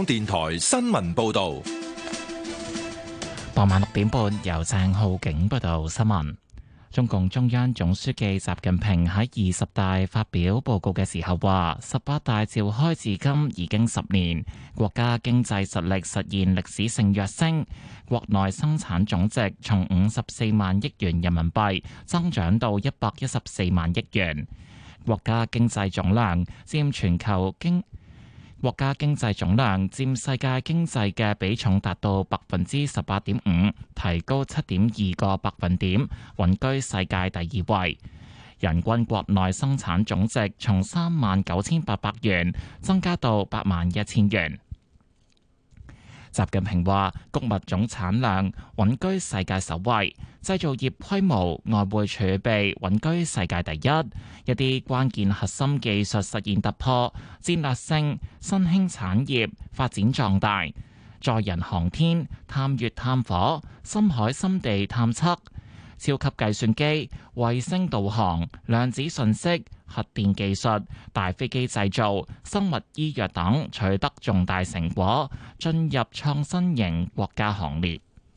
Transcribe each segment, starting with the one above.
港電台新聞報道。 傍晚6點半，由鄭浩景報道新聞。中共中央總書記習近平喺20大發表報告嘅時候話，18大召開至今已經10年，國家經濟實力實現歷史性躍升，國內生產總值從54萬億元人民幣增長到114萬億元，國家經濟總量佔世界經濟嘅比重達到18.5%，提高7.2個百分點，穩居世界第2位。人均國內生產總值從39,800元增加到81,000元。習近平話：穀物總產量穩居世界首位，製造業規模、外匯儲備穩居世界第一，一啲關鍵核心技術實現突破，戰略性新興產業發展壯大，載人航天、探月探火、深海深地探測、超級計算機、衛星導航、量子信息、核電技術、大飛機製造、生物醫藥等取得重大成果，進入創新型國家行列。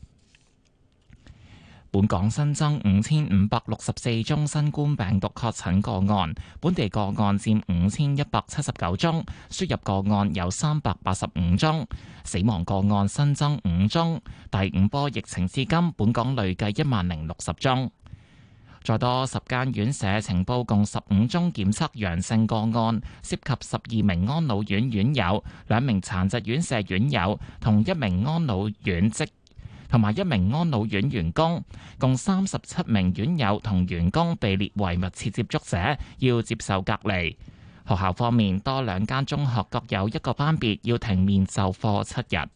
本港新增5564宗新冠病毒確診個案，本地個案佔5179宗，輸入個案有385宗，死亡個案新增5宗。第5波疫情至今，本港累計10,060宗。再多10間院舍呈報共15宗檢測陽性個案，涉及12名安老院院友、2名殘疾院舍院友同1名安老院同埋1名安老院員工，共37名院友同員工被列為密切接觸者，要接受隔離。學校方面，多2間中學各有1個班別要停面授課7日。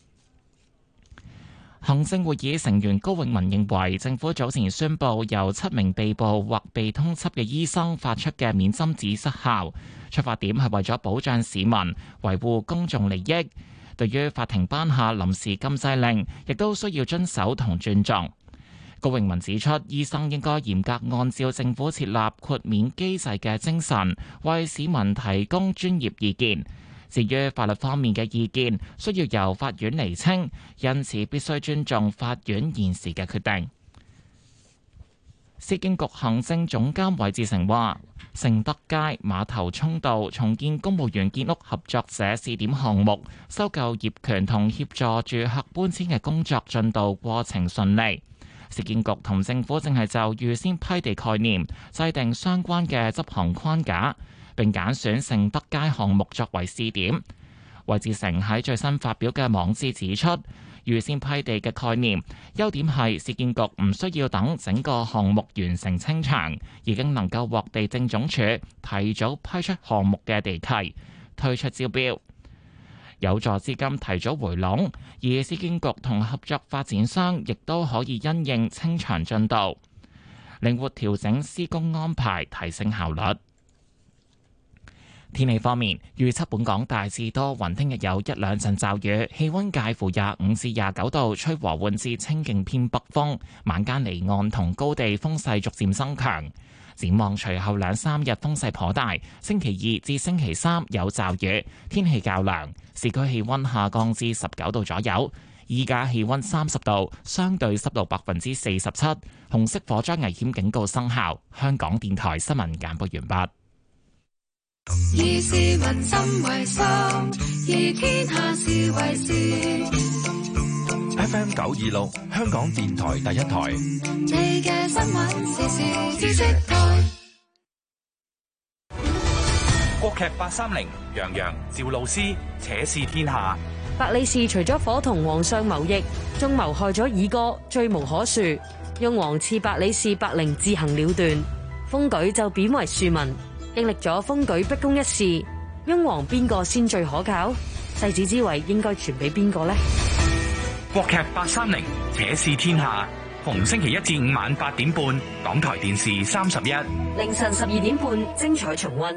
行政會議成員高永文認為，政府早前宣布由7名被捕或被通緝嘅醫生發出嘅免針紙失效，出發點係為咗保障市民、維護公眾利益。對於法庭頒下臨時禁制令，亦都需要遵守同尊重。高永文指出，醫生應該嚴格按照政府設立豁免機制嘅精神，為市民提供專業意見。至於法律方面嘅意見，需要由法院釐清，因此必須尊重法院現時嘅決定。市建局行政總監韋志成話，盛德街馬頭涌道重建公務員建屋合作社試點項目，收購業權同協助住客搬遷嘅工作進度過程順利。市建局同政府正係就預先批地概念，制定相關嘅執行框架，並揀選盛德街項目作為試點。韋志成喺最新發表嘅網誌指出，預先批地嘅概念優點係市建局唔需要等整個項目完成清場，已經能夠獲地政總署提早批出項目嘅地契，推出招標，有助資金提早回籠，而市建局同合作發展商亦都可以因應清場進度，靈活調整施工安排，提升效率。天氣方面，預測本港大致多雲，聽日有1-2陣驟雨，氣溫介乎25至29度，吹和緩至清勁偏北風，晚間離岸同高地風勢逐漸增強。展望隨後2-3日風勢頗大，星期2至星期3有驟雨，天氣較涼，市區氣溫下降至19度左右。依家氣溫30度，相對濕度47%，紅色火災危險警告生效。香港電台新聞簡報完畢。 以市民心為心，以天下事為事。 FM 926，香港電台第一台。 你嘅新聞時事知識台。 國劇830，楊洋、趙露思，且試天下。 白李氏除咗伙同皇上謀逆，仲謀害咗爾哥，罪無可恕。雍王賜白李氏白翎自行了斷，封舉就貶為庶民。經歷咗封舉逼宮一事，雍王邊個先最可靠？世子之位應該傳俾邊個呢？ 國劇830，且試天下，逢星期1至5晚8點半，港台電視31， 凌晨12點半，精彩重溫。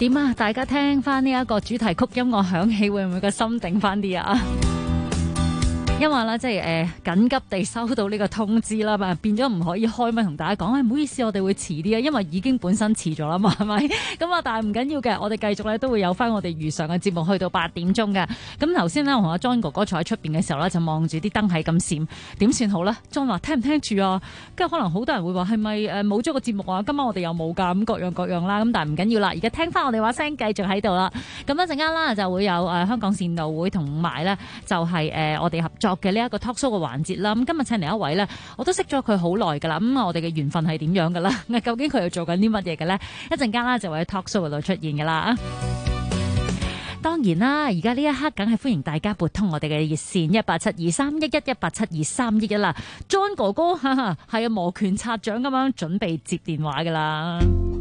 點啊？大家聽翻呢一個主題曲音樂響起，會唔會個心定翻啲啊？因為咧，即係緊急地收到呢個通知啦，嘛變咗唔可以開咪同大家講，唔好意思，我哋會遲啲啊，因為已經本身遲咗啦嘛，係咪？咁啊，但係唔緊要嘅，我哋繼續咧都會有翻我哋如常嘅節目，去到8點鐘嘅。咁頭先咧，我同阿 John 哥哥坐喺出邊嘅時候咧，就望住啲燈係咁閃，點算好咧 ？John 話聽唔聽住啊？跟住可能好多人會話係咪冇咗個節目啊？今晚我哋又冇㗎，咁各樣啦。咁但係唔緊要啦，而家聽翻我哋話聲，繼續喺度啦。咁一陣間啦，就會有香港善導會同埋咧，就係我哋合作嘅呢一個 talk show 嘅環節啦。咁今日請嚟一位咧，我都識咗佢好耐㗎啦。咁我哋嘅緣分係點樣㗎啦？究竟佢又做緊啲乜嘢嘅咧？一陣間啦就會喺 talk show 嗰度出現㗎啦。當然啦，而家呢一刻梗係歡迎大家撥通我哋嘅熱線1872311，1872311啦。John 哥哥係摩拳擦掌咁樣準備接電話㗎啦。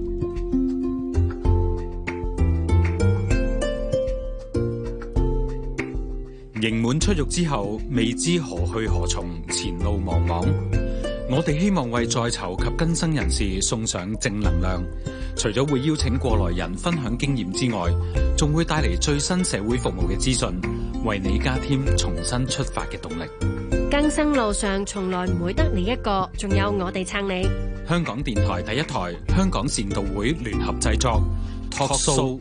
刑滿出獄之後，未知何去何從，前路茫茫。我哋希望為在囚及更生人士送上正能量，除咗會邀請過來人分享經驗之外，仲會帶嚟最新社會服務嘅資訊，為你加添重新出發嘅動力。 更生路上從來唔會得你一個，仲有我哋撐你。 香港電台第一台，香港善導會聯合製作 Talk Show。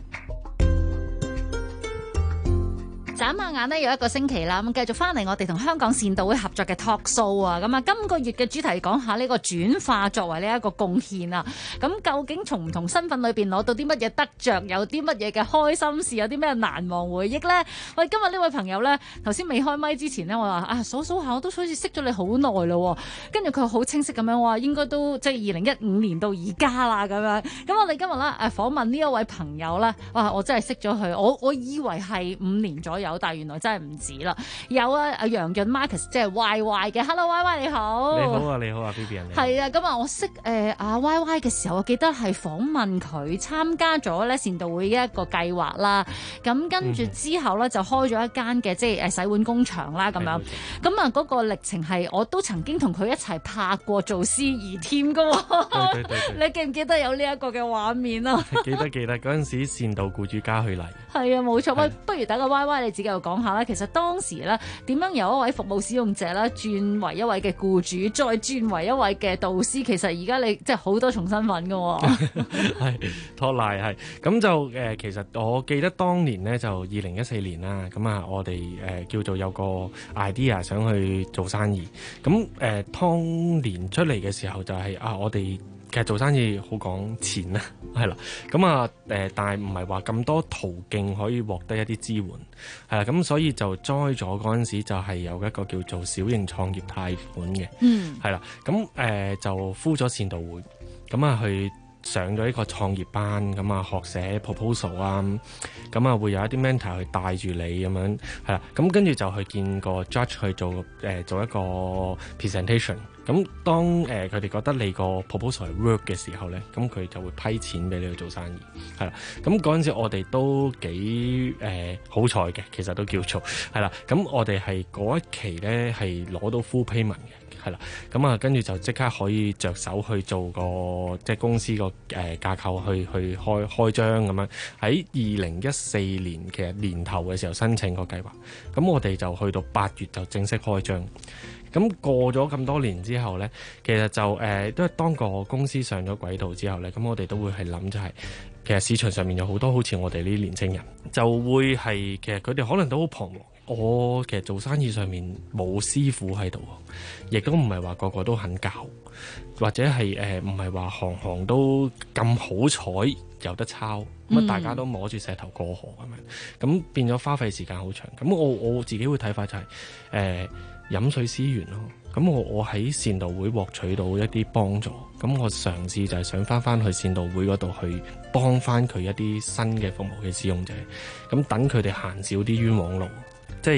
眨下眼呢，有一個星期啦，咁繼續翻嚟我哋同香港善導會合作嘅 talk show 啊，咁啊今個月嘅主題講下呢個轉化作為呢一個貢獻啊，咁究竟從唔同身份裏邊攞到啲乜嘢得着，有啲乜嘢嘅開心事，有啲咩難忘回憶呢？喂，今日呢位朋友呢，頭先未開麥之前呢，我話啊數數下我都好似識咗你好耐咯，跟住佢好清晰咁樣話，應該都即係2015年到而家啦咁樣。咁我哋今日咧訪問呢一位朋友呢，哇！我真係識咗佢，我以為係5年左右。但係原來真係唔止啦，有阿楊潤 Marcus 即係 Y Y 嘅 ，Hello Y Y 你好， 你好啊 Vivian， 係啊，咁啊我識阿 Y Y 嘅時候，我記得係訪問佢參加咗咧善導會嘅一個計劃啦，咁跟住之後咧就開咗一間嘅即係洗碗工場啦咁樣，咁啊嗰個歷程係我都曾經同佢一齊拍過做司儀添噶，對，你記唔記得有呢一個嘅畫面啊？ 記得嗰陣時善導僱主家去嚟， 係啊冇錯，喂，不如等個 Y Y 你自己又講下啦。其實當時咧點樣由一位服務使用者啦轉為一位嘅僱主，再轉為一位嘅導師，其實而家你即係好多重身份噶。 係托賴係咁就其實我記得當年呢，就2014年啦，咁啊我哋叫做有個 idea 想去做生意，咁當年出嚟嘅時候就係我哋。其實做生意好講錢啦，係啦，咁啊但係唔係話咁多途徑可以獲得一啲支援，係啦，咁所以就栽咗嗰陣時就係有一個叫做小型創業貸款嘅，係啦，咁就呼咗善導會，咁啊去上咗一個創業班，咁啊學寫 proposal 啊，咁啊會有一啲 mentor 去帶住你咁樣，係啦，咁跟住就去見個 judge 去做一個 presentation。咁當佢哋覺得你個 proposal 係 work 嘅時候咧，咁佢就會批錢俾你去做生意，係啦。咁嗰陣時我哋都幾好彩嘅，其實都叫做係啦。咁我哋係嗰一期咧係攞到 full payment 嘅，係啦。咁啊跟住就即刻可以着手去做個即係公司個架構去開張咁樣。喺2014年其實年頭嘅時候申請個計劃，咁我哋就去到8月就正式開張。咁過咗咁多年之後呢，其實就都係當個公司上咗軌道之後呢，咁我哋都會係諗就係、是，其實市場上面有好多好似我哋呢啲年青人，就會係其實佢哋可能都好彷徨。我其實做生意上面冇師傅喺度，亦都唔係話個個都肯教，或者係唔係話行行都咁好彩有得抄，咁大家都摸住石頭過河咁樣，咁變咗花費時間好長。咁我自己會睇法就係飲水思源咯，咁我喺善導會獲取到一啲幫助，咁我嘗試就係想翻去善導會嗰度去幫翻佢一啲新嘅服務嘅使用者，咁等佢哋行少啲冤枉路，即係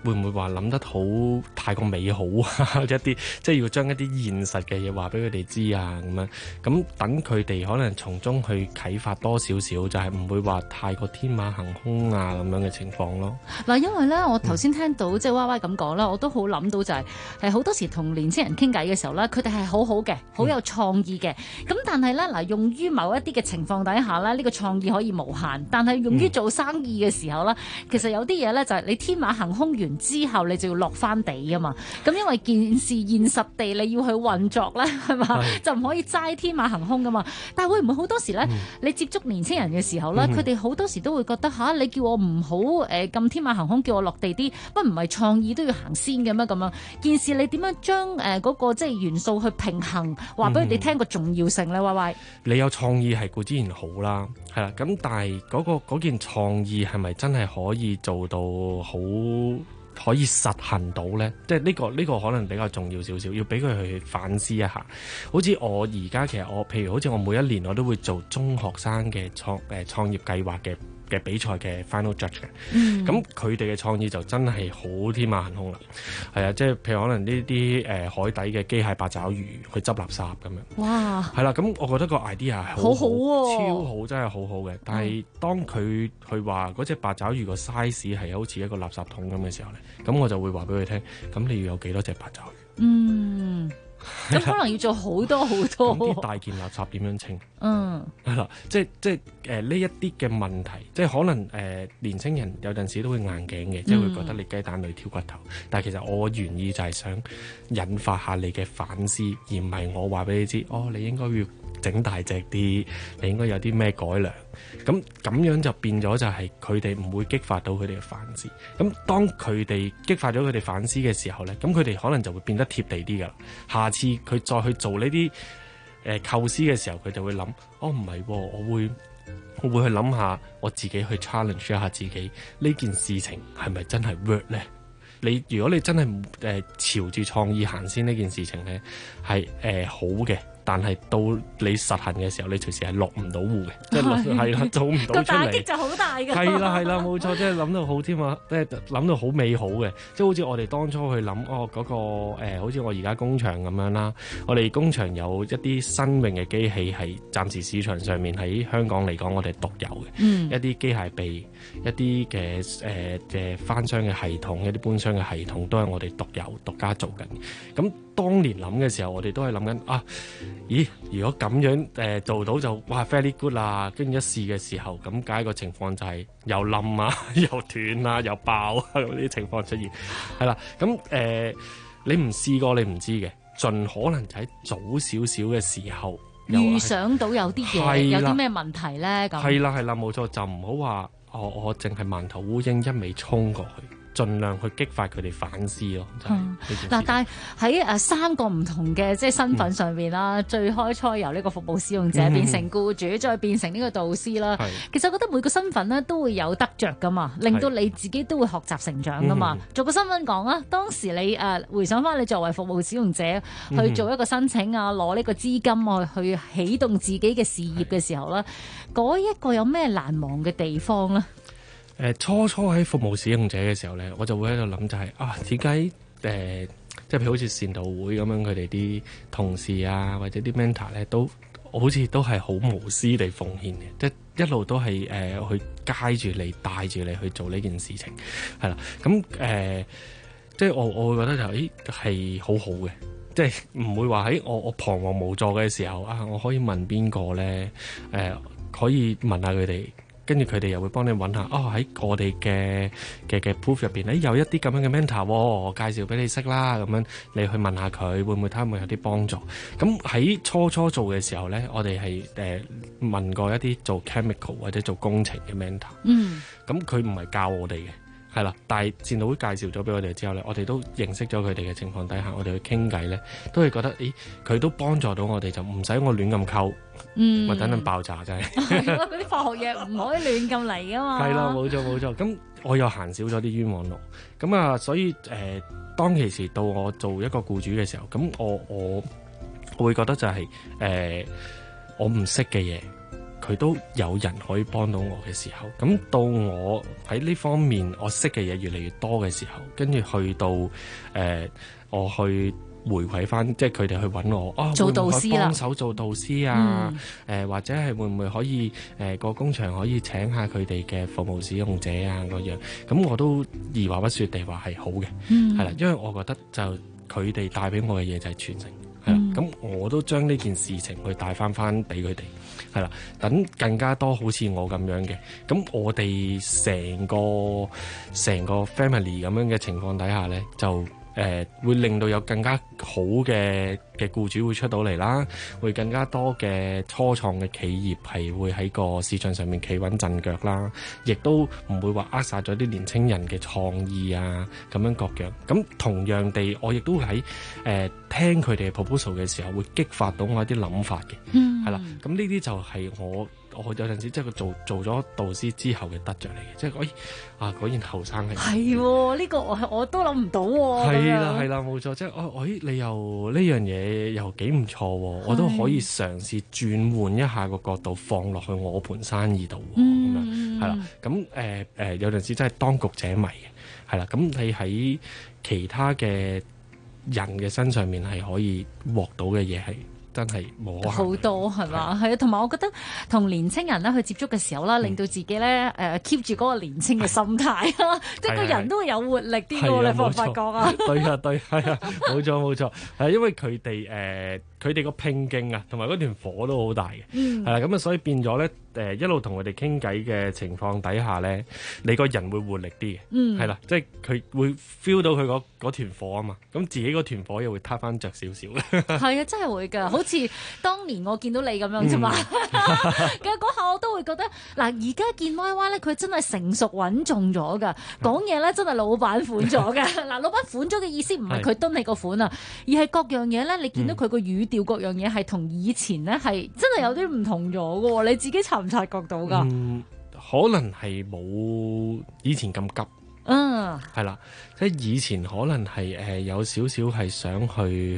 會唔會話諗得好太過美好啊？一啲即係要將一啲現實嘅嘢話俾佢哋知啊咁樣，咁等佢哋可能從中去啟發多少少，就係唔會話太過天馬行空啊咁樣嘅情況咯。 嗱，因為咧，我頭先聽到即係 Y Y 咁講啦，我都好諗到就係好多時同年青人傾偈嘅時候咧，佢哋係好好嘅，好有創意嘅。咁但係咧嗱，用於某一啲嘅情況底下咧，呢個創意可以無限，但係用於做生意嘅時候咧，其實有啲嘢咧就係你天馬行空完之後，你就要落翻地啊嘛。咁因為件事現實地你要去運作咧，係嘛，就唔可以齋天馬行空噶嘛。但係會唔會好多時咧，你接觸年青人嘅時候咧，佢哋好多時都會覺得吓，你叫我唔好咁天馬行空，叫我落地啲，乜唔係創意都要行先嘅咩？咁樣件事你點樣將嗰個即係元素去平衡，話俾佢哋聽個重要性咧？喂喂， 你有創意係固然好啦，係啦，咁但係嗰件創意係咪真係可以做到好？可以實行到呢？即係呢個可能比較重要少少，要俾佢去反思一下。好似我而家其實譬如好似我每一年我都會做中學生嘅創業計劃嘅比賽嘅 final judge 嘅，咁佢哋嘅創意就真係好天馬行空啦。係啊，即係譬如可能呢啲海底嘅機械八爪魚去執垃圾咁樣。哇！係啦，咁我覺得個 idea 係好好喎，超好，真係好好嘅。但係當佢話嗰隻八爪魚個 size 係好似一個垃圾桶咁嘅時候咧，咁我就會話俾佢聽，咁你要有幾多隻八爪魚？ 咁可能要做好多好多。 咁啲大件垃圾點樣清？係啦，即係呢一啲嘅問題，即係可能年青人有陣時都會硬頸嘅，即係會覺得你雞蛋裏挑骨頭。但係其實我原意就係想引發下你嘅反思，而唔係我話俾你知，你應該要整大隻啲，你應該有啲咩改良。咁樣就變咗就係佢哋唔會激發到佢哋嘅反思。咁當佢哋激發咗佢哋反思嘅時候呢，咁佢哋可能就會變得貼地啲㗎啦。下次佢再去做呢啲構思嘅時候，佢就會諗，唔係，我會去諗下我自己去 challenge 一下自己，呢件事情係咪真係 work 呢？如果你真係朝住創意行先，呢件事情呢係好嘅。但係到你實行嘅時候，你隨時係落唔到戶嘅，即係啦，做唔到出嚟。個打擊就好大㗎。 係啦，冇錯，即係諗到好添啊！即係諗到好美好嘅，即係好似我哋當初去諗嗰個好似我而家工場咁樣啦。我哋工場有一啲新穎嘅機器係暫時市場上面喺香港嚟講，我哋獨有嘅。一啲機械臂，一啲嘅翻箱嘅系統，一啲搬箱嘅系統，都係我哋獨家做緊。咁當年諗嘅時候，我哋都係諗緊咦，如果咁樣做到就哇 very good 啦，跟住一試嘅時候，咁解個情況就係又冧啊，又斷啊，又爆啊，咁啲情況出現，係啦，咁你唔試過你唔知嘅，盡可能就喺早少少嘅時候預想到有啲嘢，有啲咩問題咧？咁係啦，冇錯，就唔好話我淨係盲頭烏蠅一味衝過去。盡量去激發佢哋反思咯。 嗱，但係喺3個唔同嘅即係身份上邊啦，最開初由呢個服務使用者變成僱主，再變成呢個導師啦。其實我覺得每個身份咧都會有得着噶嘛，令到你自己都會學習成長噶嘛。做個身份講啊，當時你回想翻你作為服務使用者去做一個申請啊，攞呢個資金去啟動自己嘅事業嘅時候咧，嗰一個有咩難忘嘅地方咧？ 初喺服務使用者嘅時候咧，我就會喺度諗就係點解即係譬如好似善導會咁樣，佢哋啲同事啊或者啲 mentor 咧都好似都係好無私地奉獻嘅，即係一路都係去街住你帶住你去做呢件事情，係啦，咁即係我會覺得就係好好嘅，即係唔會話喺我彷徨無助嘅時候我可以問邊個咧？可以問下佢哋。跟住佢哋又會幫你揾下，喺我哋嘅 proof 入邊，有一啲咁樣嘅 mentor，我介紹俾你識啦，咁樣你去問下佢，會唔會睇下會唔會有啲幫助？咁喺初做嘅時候咧，我哋係問過一啲做 chemical 或者做工程嘅 mentor，咁佢唔係教我哋嘅。係啦，但係善導會介紹咗俾我哋之後咧，我哋都認識咗佢哋嘅情況底下，我哋去傾偈咧，都係覺得，佢都幫助到我哋，就唔使我亂咁溝，或等陣爆炸真係。係咯，嗰啲化學嘢唔可以亂咁嚟噶嘛。係啦，冇錯。咁我又行少咗啲冤枉路，咁所以當其時到我做一個僱主嘅時候，咁我會覺得就係我唔識嘅嘢， 佢都有人可以幫到我嘅時候，咁到我喺呢方面我識嘅嘢越嚟越多嘅時候，跟住去到我去回饋翻，即係佢哋去揾我做導師啦， 幫手做導師啊，或者係會唔會可以個工場可以請下佢哋嘅服務使用者啊嗰樣，咁我都二話不說地話係好嘅，係啦，因為我覺得就佢哋帶俾我嘅嘢就係傳承，係啦，咁我都將呢件事情去帶翻俾佢哋，係啦，等更加多好似我咁樣嘅，咁我哋成個 family 咁樣嘅情況底下呢，就會令到有更加好嘅僱主會出到嚟啦，會更加多嘅初創嘅企業係會喺個市場上面企穩陣腳啦，亦都唔會話扼殺咗啲年青人嘅創意啊咁樣各樣。咁同樣地，我亦都喺聽佢哋嘅 proposal 嘅時候，會激發到我一啲諗法嘅，係啦。咁呢啲就係我有陣時即係佢做咗導師之後嘅得着嚟嘅，即係果然後生係呢個我都諗唔到喎。 係啦，冇錯，即係你又呢樣嘢又幾唔錯喎，我都可以嘗試轉換一下個角度放落去我盤生意度喎，咁樣係啦。咁有陣時真係當局者迷嘅，係啦。咁你喺其他嘅人嘅身上面係可以獲到嘅嘢係真係冇可能好多係嘛？係啊，同埋我覺得同年青人咧去接觸嘅時候啦，令到自己咧keep 住嗰個年青嘅心態啦，即係個人都會有活力啲喎。你發唔發覺啊？ 對，係啊，冇錯，係因為佢哋個拼勁啊，同埋嗰團火都好大嘅，係啦，咁啊，所以變咗咧。一路同佢哋傾偈嘅情況底下咧，你個人會活力啲嘅，係啦，即係佢會 feel 到佢嗰團火啊嘛，咁自己嗰團火又會撻翻着少少。 係啊，真係會㗎，好似當年我見到你咁樣啫嘛。其實嗰下我都會覺得，嗱，而家見 Y Y 咧，佢真係成熟穩重咗㗎，講嘢咧真係老闆款咗㗎。嗱，老闆款咗嘅意思唔係佢蹲你個款啊，而係各樣嘢咧，你見到佢個語調各樣嘢係同以前咧係真係有啲唔同咗㗎喎，你自己唔察覺到噶， 可能係冇以前咁急，係啦，即係以前可能係有少少係想去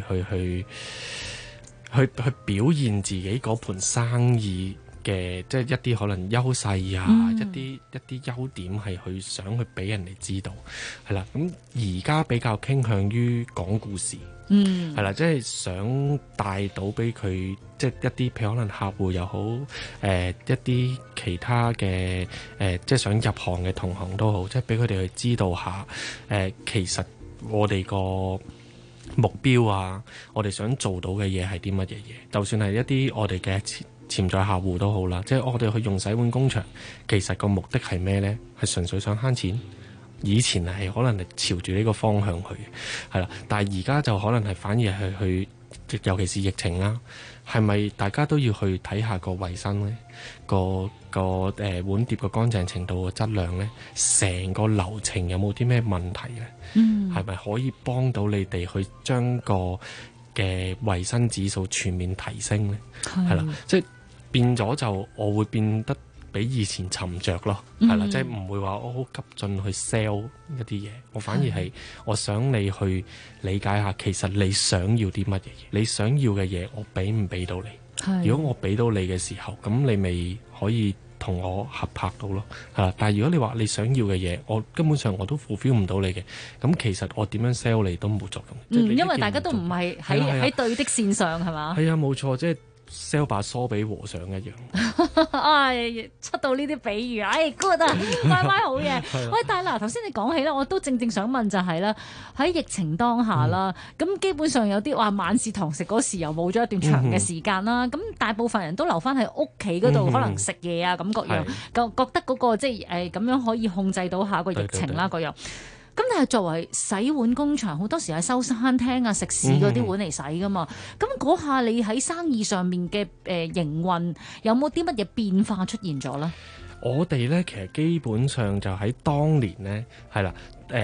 表現自己嗰盤生意嘅，即係一啲可能優勢啊，一啲優點係想去俾人哋知道，係啦。咁而家比較傾向於講故事。係啦，即係想帶到俾佢，即係一啲譬如可能客戶又好，一啲其他嘅即係想入行嘅同行都好，即係俾佢哋去知道下，其實我哋個目標啊，我哋想做到嘅嘢係啲乜嘢嘢，就算係一啲我哋嘅潛在客戶都好啦，即係我哋去用洗碗工場，其實個目的係咩呢？係純粹想慳錢。以前係可能係朝住呢個方向去嘅，係啦，但係而家就可能係反而係去，尤其是疫情啦，係咪大家都要去睇下個衞生呢？個碗碟個乾淨程度個質量呢？成個流程有冇啲咩問題呢？係咪可以幫到你哋去將個嘅衞生指數全面提升呢？係啦，即係變咗就我會變得比以前沉着咯，係啦，即係唔會話我好急進去 sell 一啲嘢，我反而係我想你去理解下，其實你想要啲乜嘢，你想要嘅嘢我俾唔俾到你？如果我俾到你嘅時候，咁你咪可以同我合拍到咯，係啦。但係如果你話你想要嘅嘢，我根本上我都 fulfill 唔到你嘅，咁其實我點樣 sell 你都冇作用。 因為大家都唔係喺對的線上係嘛？ 係啊，冇錯，即係。sell 把梳俾和尚一樣， 出到呢啲比喻，good 啊，Y 好嘢。喂，但係嗱，頭先你講起咧，我都正想問就係啦，喺疫情當下啦，咁基本上有啲話晚市堂食嗰時又冇咗一段長嘅時間啦，咁大部分人都留翻喺屋企嗰度，可能食嘢啊咁各樣，覺得嗰個即係咁樣可以控制到下個疫情啦各樣。咁但係作為洗碗工場，好多時係收餐廳啊、食肆嗰啲碗嚟洗噶嘛。咁嗰下你喺生意上面嘅營運有冇啲乜嘢變化出現咗咧？ 我哋咧其實基本上就喺當年咧係啦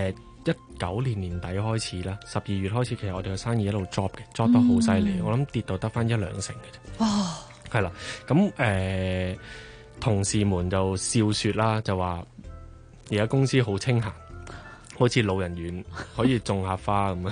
，19年底開始啦，12月開始，其實我哋嘅生意一路 drop 得好犀利，我諗跌到得翻1-2成嘅啫。哇！係啦，咁同事們就笑説啦，就話而家公司好清閒。好似老人院可以種下花咁樣，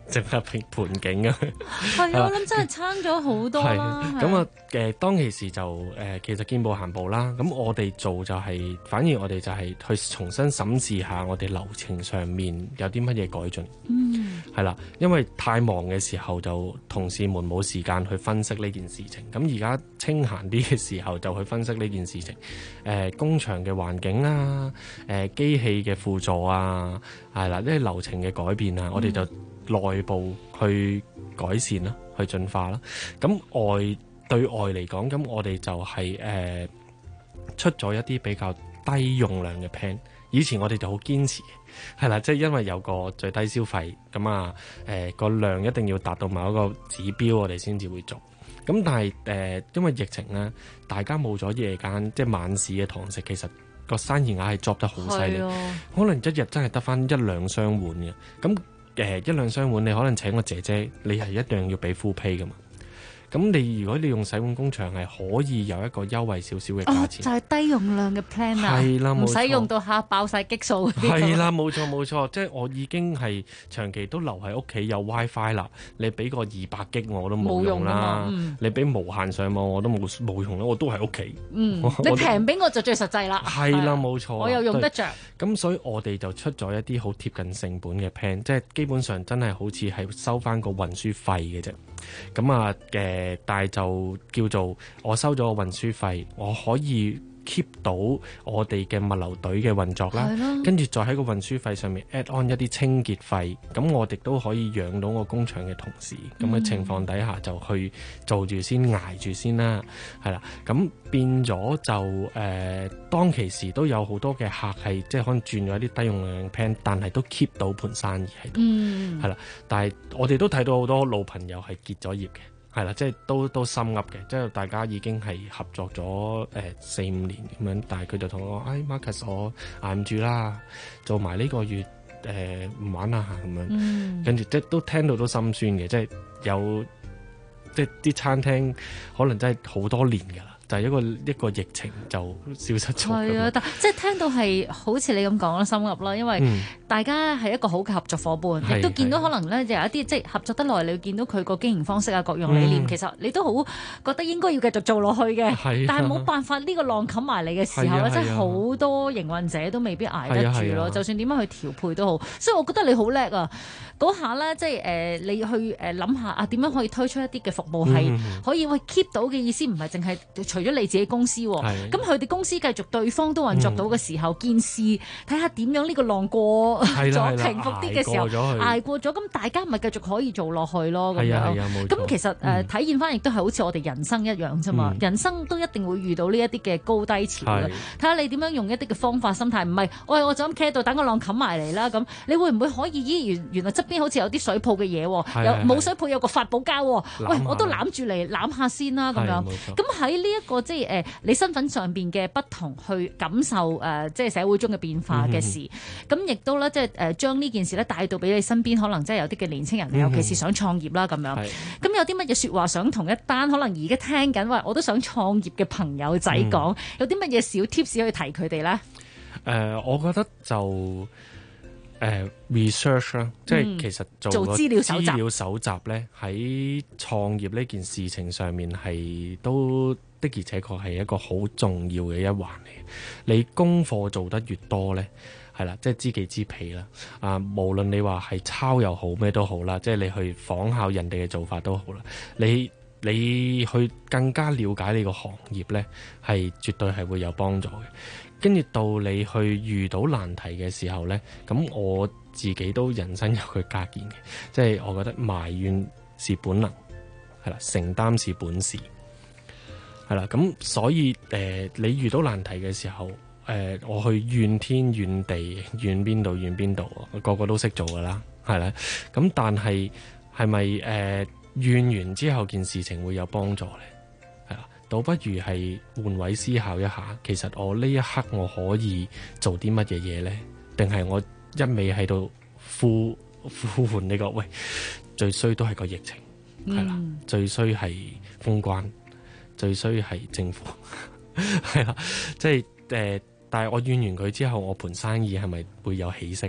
淨係盤景啊。 係啊，我諗真係差咗好多啦。 咁啊當其時就其實見步行步啦。咁我哋做就係、反而我哋就係去重新審視下我哋流程上面有啲乜嘢改進。係啦，因為太忙嘅時候就同事們冇時間去分析呢件事情。咁而家清閒啲嘅時候就去分析呢件事情。工場嘅環境啦，機器嘅輔助啊，係啦，呢啲流程嘅改變啊，我哋就內部去改善啦，去進化啦。咁對外嚟講，咁我哋就係、出咗一啲比較低用量嘅 plan。以前我哋就好堅持，係啦，即係因為有個最低消費，咁啊個量一定要達到某一個指標，我哋先至會做。咁但係因為疫情咧，大家冇咗夜間即係晚市嘅堂食，其實個生意額係 drop 得好犀利，可能一日真係得翻1兩雙碗嘅。咁1兩雙碗，你可能請個姐姐，你係一樣要俾 full pay 噶嘛。咁如果你用洗碗工場係可以有一個優惠少少嘅價錢， 就係低用量嘅 plan 啊， 係啦， 唔使用到下爆晒激素。 係啦，冇錯，即係我已經係長期都留喺屋企有 WiFi 啦。你俾個200 G 我都冇用啦，你俾無限上網我都冇用啦，我都喺屋企。 你平俾我就最實際啦。 係啦，冇錯， 我又用得着。 咁所以我哋就出咗一啲好貼近成本嘅 plan，即係基本上真係好似係收翻個運輸費嘅啫。咁啊但係就叫做我收咗個運輸費，我可以 keep 到我哋嘅物流隊嘅運作啦，跟住再喺個運輸費上面 add on 一啲清潔費，咁我哋都可以養到我工場嘅同事。咁嘅情況底下就去做住先，捱住先啦，係啦。咁變咗就當其時都有好多嘅客係即係可能轉咗一啲低用量 plan， 但係都 keep 到盤生意喺度，係啦。但係我哋都睇到好多老朋友係結咗業嘅。係啦，即係都心噏嘅，即係大家已經係合作咗4-5年咁樣，但係佢就同我講，Marcus 我捱唔住啦，做埋呢個月唔玩啦咁樣，跟住即係都聽到都心酸嘅，即係有即係啲餐廳可能真係好多年㗎啦。就係一個疫情就消失咗。係啊，但即係聽到係好似你咁講啦，心噏啦，因為大家係一個好嘅合作伙伴，亦都見到可能咧就有一啲即係合作得耐，你會見到佢個經營方式啊、各樣理念，其實你都好覺得應該要繼續做落去嘅。但係冇辦法，呢個浪冚埋嚟嘅時候咧，真係好多營運者都未必捱得住咯。就算點樣去調配都好，所以我覺得你好叻啊！嗰下咧，即係你去諗下啊，點樣可以推出一啲嘅服務係可以keep 到嘅意思，唔係淨係除咗你自己公司，咁佢哋公司繼續對方都運作到嘅時候，件事睇下點樣呢個浪過咗平復啲嘅時候，捱過咗，咁大家咪繼續可以做落去咯。咁樣咁其實體現翻亦都係好似我哋人生一樣啫嘛。人生都一定會遇到呢一啲嘅高低潮嘅，睇下你點樣用一啲嘅方法心態，唔係我就咁企喺度等個浪冚埋嚟啦。咁你會唔會可以原來側邊好似有啲水泡嘅嘢，有冇水泡有個發泡膠，喂我都攬住嚟攬下先啦。咁樣咁喺呢一個即係你身份上邊嘅不同，去感受即係社會中嘅變化嘅事，咁亦都咧即係將呢件事咧帶到俾你身邊，可能即係有啲嘅年青人，尤其是想創業啦咁樣。咁有啲乜嘢説話想同一單可能而家聽緊，喂我都想創業嘅朋友仔講，有啲乜嘢小 tips 可以提佢哋咧？ 我覺得就research 啦，即係其實做資料搜集咧，喺創業呢件事情上面係都的而且確係一個好重要嘅一環嚟。你功課做得越多咧，係啦，即係知己知彼啦。無論你話係抄又好咩都好啦，即係你去仿效人哋嘅做法都好啦。你去更加了解你個行業咧，係絕對係會有幫助嘅。跟住到你去遇到難題嘅時候咧，咁我自己都人生有佢格言嘅，即係我覺得埋怨是本能，係啦，承擔是本事，係啦。咁所以你遇到難題嘅時候，我去怨天怨地怨邊度，個個都識做噶啦，係啦。咁但係咪怨完之後件事情會有幫助咧？倒不如係換位思考一下，其實我呢一刻我可以做啲乜嘢嘢呢？定係我一味喺度呼喚呢個喂，最衰都係個疫情，係啦，最衰係封關，最衰係政府，係啦，即係但係我怨完佢之後，我盤生意係咪會有起色呢？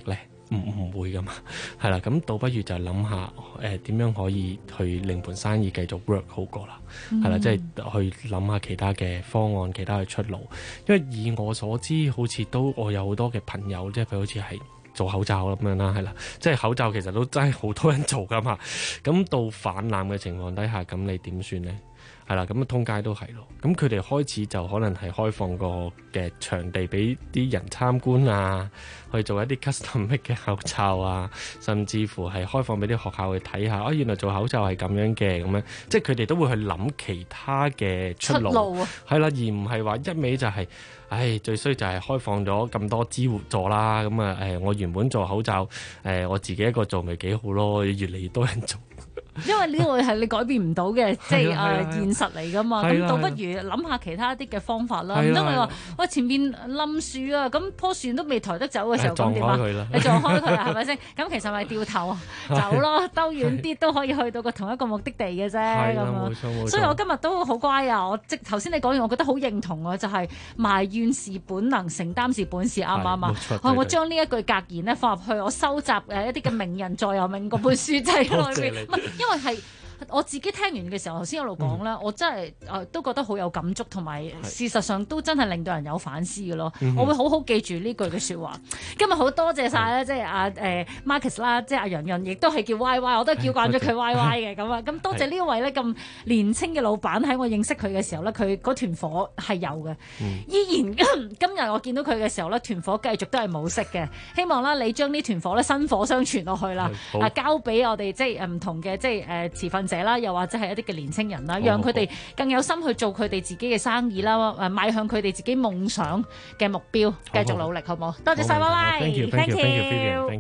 唔會噶嘛，係啦，咁倒不如就諗下點樣可以去令盤生意繼續 work 好過啦，係啦，即係去諗下其他嘅方案、其他嘅出路。因為以我所知，好似我有好多嘅朋友，即係佢好似係做口罩咁樣啦，係啦，即係口罩其實都真係好多人做噶嘛。咁到泛濫嘅情況底下，咁你點算呢？係啦，咁通街都係咯。咁佢哋開始就可能係開放個嘅場地俾啲人參觀啊，去做一啲 custom make 嘅口罩啊，甚至乎係開放俾啲學校去睇下。原來做口罩係咁樣嘅，咁樣即係佢哋都會去諗其他嘅出路啊。係啦，而唔係話一味就係，最衰就係開放咗咁多支援座啦。咁啊，我原本做口罩，我自己一個做咪幾好咯，越嚟越多人做。 因為呢個係你改變唔到嘅，即係現實嚟噶嘛。咁倒不如諗下其他啲嘅方法啦。唔通你話喂前面冧樹啊，咁棵樹都未抬得走嘅時候，咁點啊？你撞開佢啊，係咪先？咁其實咪掉頭走咯，兜遠啲都可以去到個同一個目的地嘅啫。咁啊，冇錯。所以我今日都好乖啊！我即頭先你講完，我覺得好認同啊，就係埋怨是本能，承擔是本事，啱唔啱啊？我將呢一句格言咧放入去，我收集一啲嘅名人座右銘嗰本書仔裏面。因為係我自己聽完嘅時候，頭先一路講咧，我真係都覺得好有感觸，同埋事實上都真係令到人有反思嘅咯。我會好好記住呢句嘅説話。今日好多謝晒咧，即係阿Marcus 啦，即係阿楊潤，亦都係叫 YY，我都叫慣咗佢 YY 嘅咁啊。咁多謝呢一位咧咁年青嘅老闆，喺我認識佢嘅時候咧，佢嗰團火係有嘅，依然今日我見到佢嘅時候咧，團火繼續都係冇熄嘅。希望啦，你將呢團火咧薪火相傳落去啦，交俾我哋即係唔同嘅即係持份者啦，又或者係一啲嘅年青人啦，讓佢哋更有心去做佢哋自己嘅生意啦，邁向佢哋自己夢想嘅目標，繼續努力，好唔好？多謝晒，YY。 Thank you。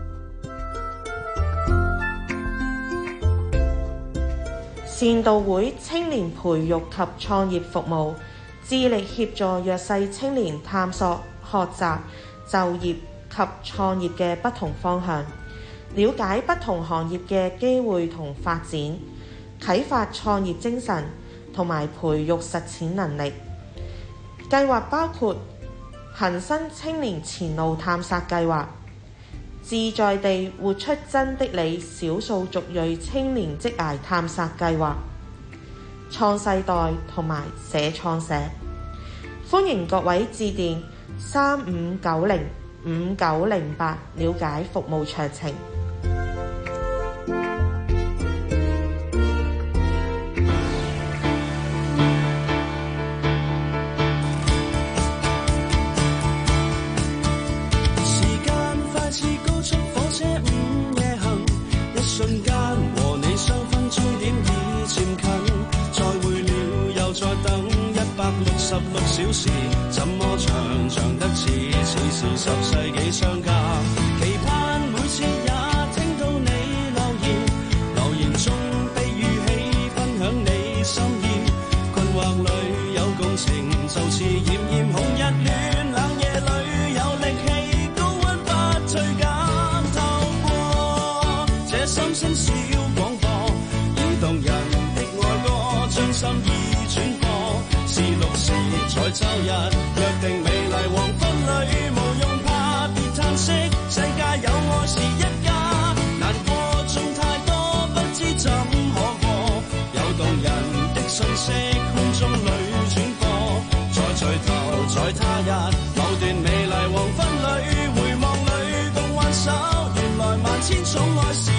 善道會青年培育及創業服務，致力協助弱勢青年探索、學習、就業及創業嘅不同方向，了解不同行業嘅機會同發展，啟發創業精神同埋培育實踐能力。計劃包括恒生青年前路探索計劃、自在地活出真的你少數族裔青年職涯探索計劃、創世代同埋社創社。歡迎各位致電35905908了解服務詳情。 瞬間和你相分，終點已漸近，再會了又再等166小時，怎麼長得似是10世紀相隔，期盼每次也聽到你留言中悲與喜，分享你心意，困惑裏有共情，就似炎炎紅日暖，冷夜裏有力氣，高溫不退減。心聲小廣播，移動人的愛歌，將心意轉播。是6時在週日，約定美麗黃昏裏，無用怕別嘆息，世界有愛是一家。難過中太多，不知怎可過。有動人的訊息，空中裏轉播。再聚頭，在他日，某段美麗黃昏裏，回望裏共挽手。原來萬千寵愛是。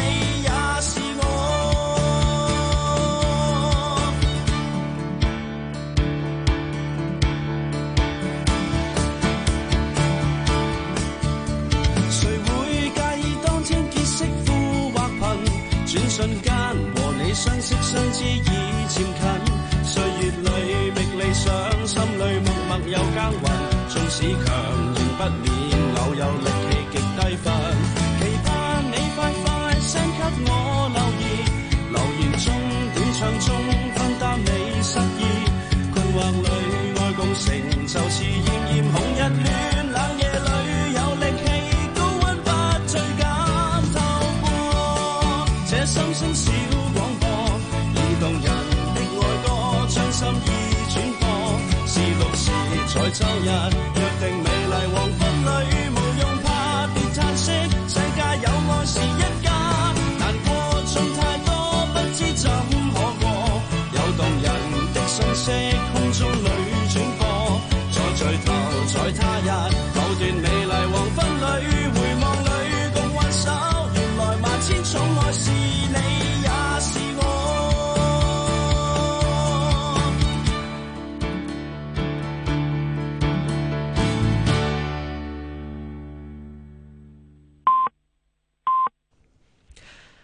瞬間和你相識相知已漸近，歲月裏覓理想，心裏默默有耕耘，縱使強仍不免偶有力氣極低分，期盼你快 send 給我留言中短唱中分擔你失意，困惑裏愛共成，就似炎炎紅日暖，冷夜裏有力氣，高溫不退減，透過這心聲小廣播，移動人的愛歌，將心意轉播。是6時在週日，約定美麗黃昏裏，無用怕別嘆息。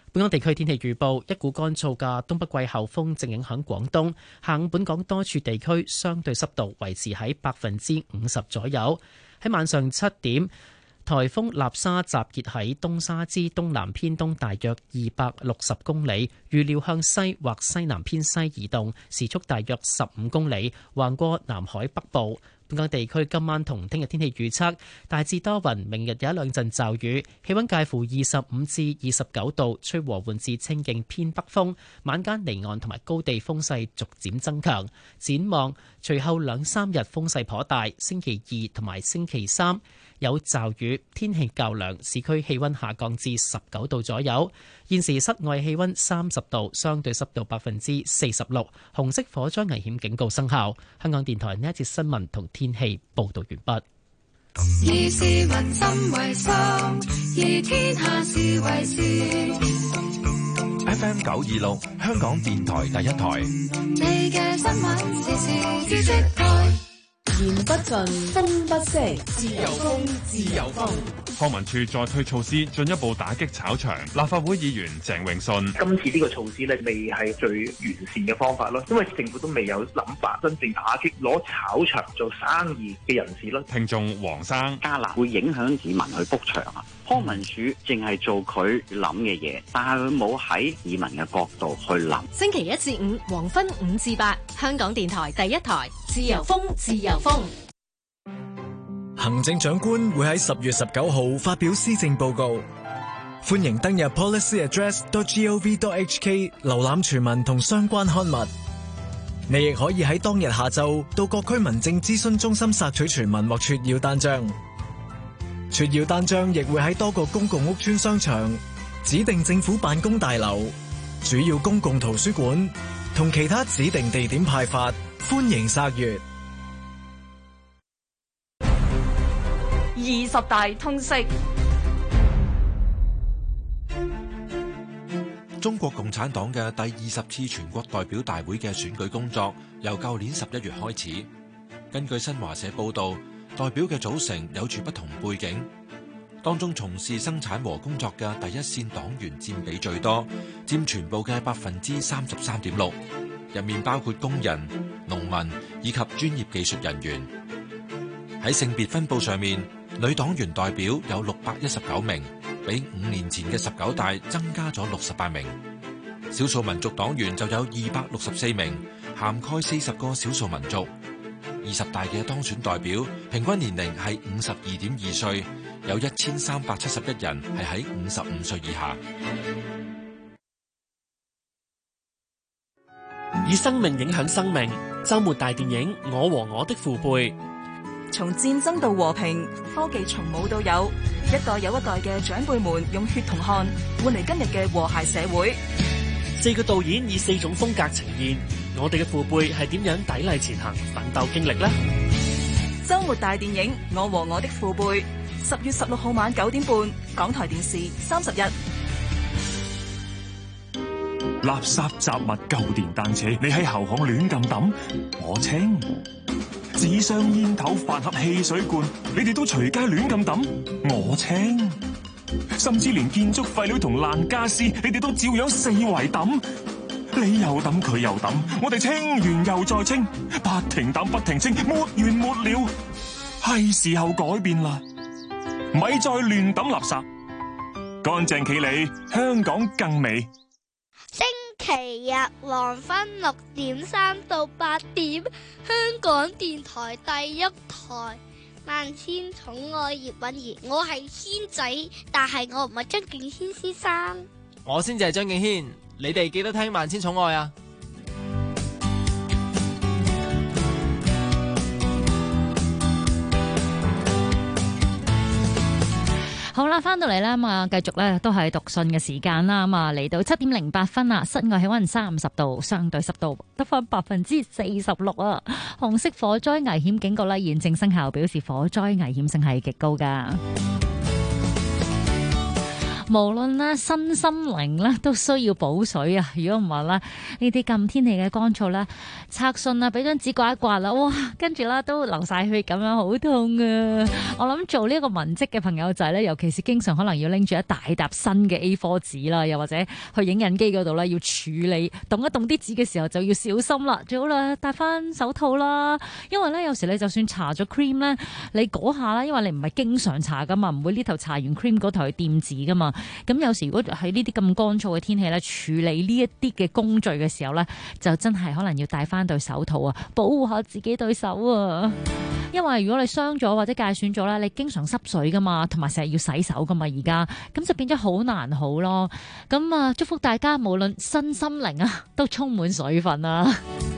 本港地區天氣預報，一股乾燥嘅東北季候風正影響廣東，下午本港多處地區相對濕度維持喺50%左右。喺晚上7點，颱風納沙集結喺東沙之東南偏東大約260公里，預料向西或西南偏西移動，時速大約15公里，橫過南海北部。本港地區今晚同聽日天氣預測大致多雲，明日有一兩陣驟雨，氣溫介乎25至29度，吹和緩至清勁偏北風，晚間離岸同埋高地風勢逐漸增強。展望隨後2-3日風勢頗大，星期2同埋星期3有驟雨，天氣較涼，市區氣溫下降至19度左右。現時室外氣溫30度，相對濕度46%，紅色火災危險警告生效。香港電台呢一節新聞同天氣報道完畢。 以市民心為心，以天下事為事。 FM 926，香港電台第一台。 你嘅新聞時事知識台。 言不盡，風不息，自由風，自由風。 康文署再推措施，進一步打擊炒場。立法會議員鄭泳舜： 今次呢個措施咧，未係最完善嘅方法咯，因為政府都未有諗法真正打擊攞炒場做生意嘅人士咯。 聽眾黃生： 加辣會影響市民去 book 場啊！康文署淨係做佢諗嘅嘢，但係佢冇喺市民嘅角度去諗。 星期1至5黃昏5至8，香港電台第一台，自由風，自由風。 行政長官會喺10月19號發表施政報告，歡迎登入 policyaddress.gov.hk 瀏覽全文同相關刊物。你亦可以喺當日下晝到各區民政諮詢中心索取全文或撮要單張。撮要單張亦會喺多個公共屋邨、商場、指定政府辦公大樓、主要公共圖書館同其他指定地點派發，歡迎索閱。 20大通識。 中國共產黨嘅第20次全國代表大會嘅選舉工作由舊年11月開始。根據新華社報道，代表嘅組成有住不同背景，當中從事生產和工作嘅第一線黨員佔比最多，佔全部嘅33.6%，入面包括工人、農民以及專業技術人員。喺性別分佈上面，女黨員代表有619名，比5年前嘅19大增加咗68名。少數民族黨員就有264名，涵蓋40個少數民族。20大嘅當選代表平均年齡係52.2歲，有1371人係喺55歲以下。 以生命影響生命，週末大電影《我和我的父輩》。 從戰爭到和平，科技從冇到有，一代又一代嘅長輩們用血同汗換嚟今日嘅和諧社會。 4個導演以4種風格呈現我哋嘅父輩係點樣砥礪前行、奮鬥經歷呢？ 週末大電影《我和我的父輩》，10月16號晚9點半，港台電視31。 垃圾雜物、舊電單車，你喺後巷亂咁抌，我清；紙箱、煙頭、飯盒、汽水罐，你哋都隨街亂咁抌，我清；甚至連建築廢料同爛家私，你哋都照樣四圍抌。你又抌，佢又抌，我哋清完又再清，不停抌不停清，沒完沒了。係時候改變啦，咪再亂抌垃圾，乾淨企理，香港更美。 星期日黃昏6點3到8點，香港電台第一台，萬千寵愛葉韻儀。我係軒仔，但係我唔係張敬軒先生。 我先至係張敬軒，你哋記得聽萬千寵愛啊！ 好啦，翻到嚟啦，咁啊，繼續咧都係讀信嘅時間啦，咁啊嚟到7點08分啦，室外氣溫30度，相對濕度得翻46%啊，紅色火災危險警告咧現正生效，表示火災危險性係極高噶。 無論咧身心靈咧都需要補水啊！如果唔係咧，呢啲咁天氣嘅乾燥咧，拆信啊，俾張紙刮一刮啦，哇！跟住咧都流晒血咁樣，好痛啊！我諗做呢個文職嘅朋友仔咧，尤其是經常可能要拎住一大沓新嘅 A4 紙啦，又或者去影印機嗰度咧要處理動一動啲紙嘅時候就要小心啦，最好啦戴翻手套啦，因為咧有時你就算搽咗 cream 咧，你嗰下啦，因為你唔係經常搽噶嘛，唔會呢頭搽完 cream 嗰頭去掂紙噶嘛，咁有時如果喺呢啲咁乾燥嘅天氣咧，處理呢一啲嘅工序嘅時候咧，就真係可能要戴翻對手套啊，保護下自己對手啊，因為如果你傷咗或者介損咗咧，你經常濕水噶嘛，同埋成日要洗手噶嘛，而家咁就變咗好難好咯。咁啊，祝福大家無論身心靈啊，都充滿水分啊！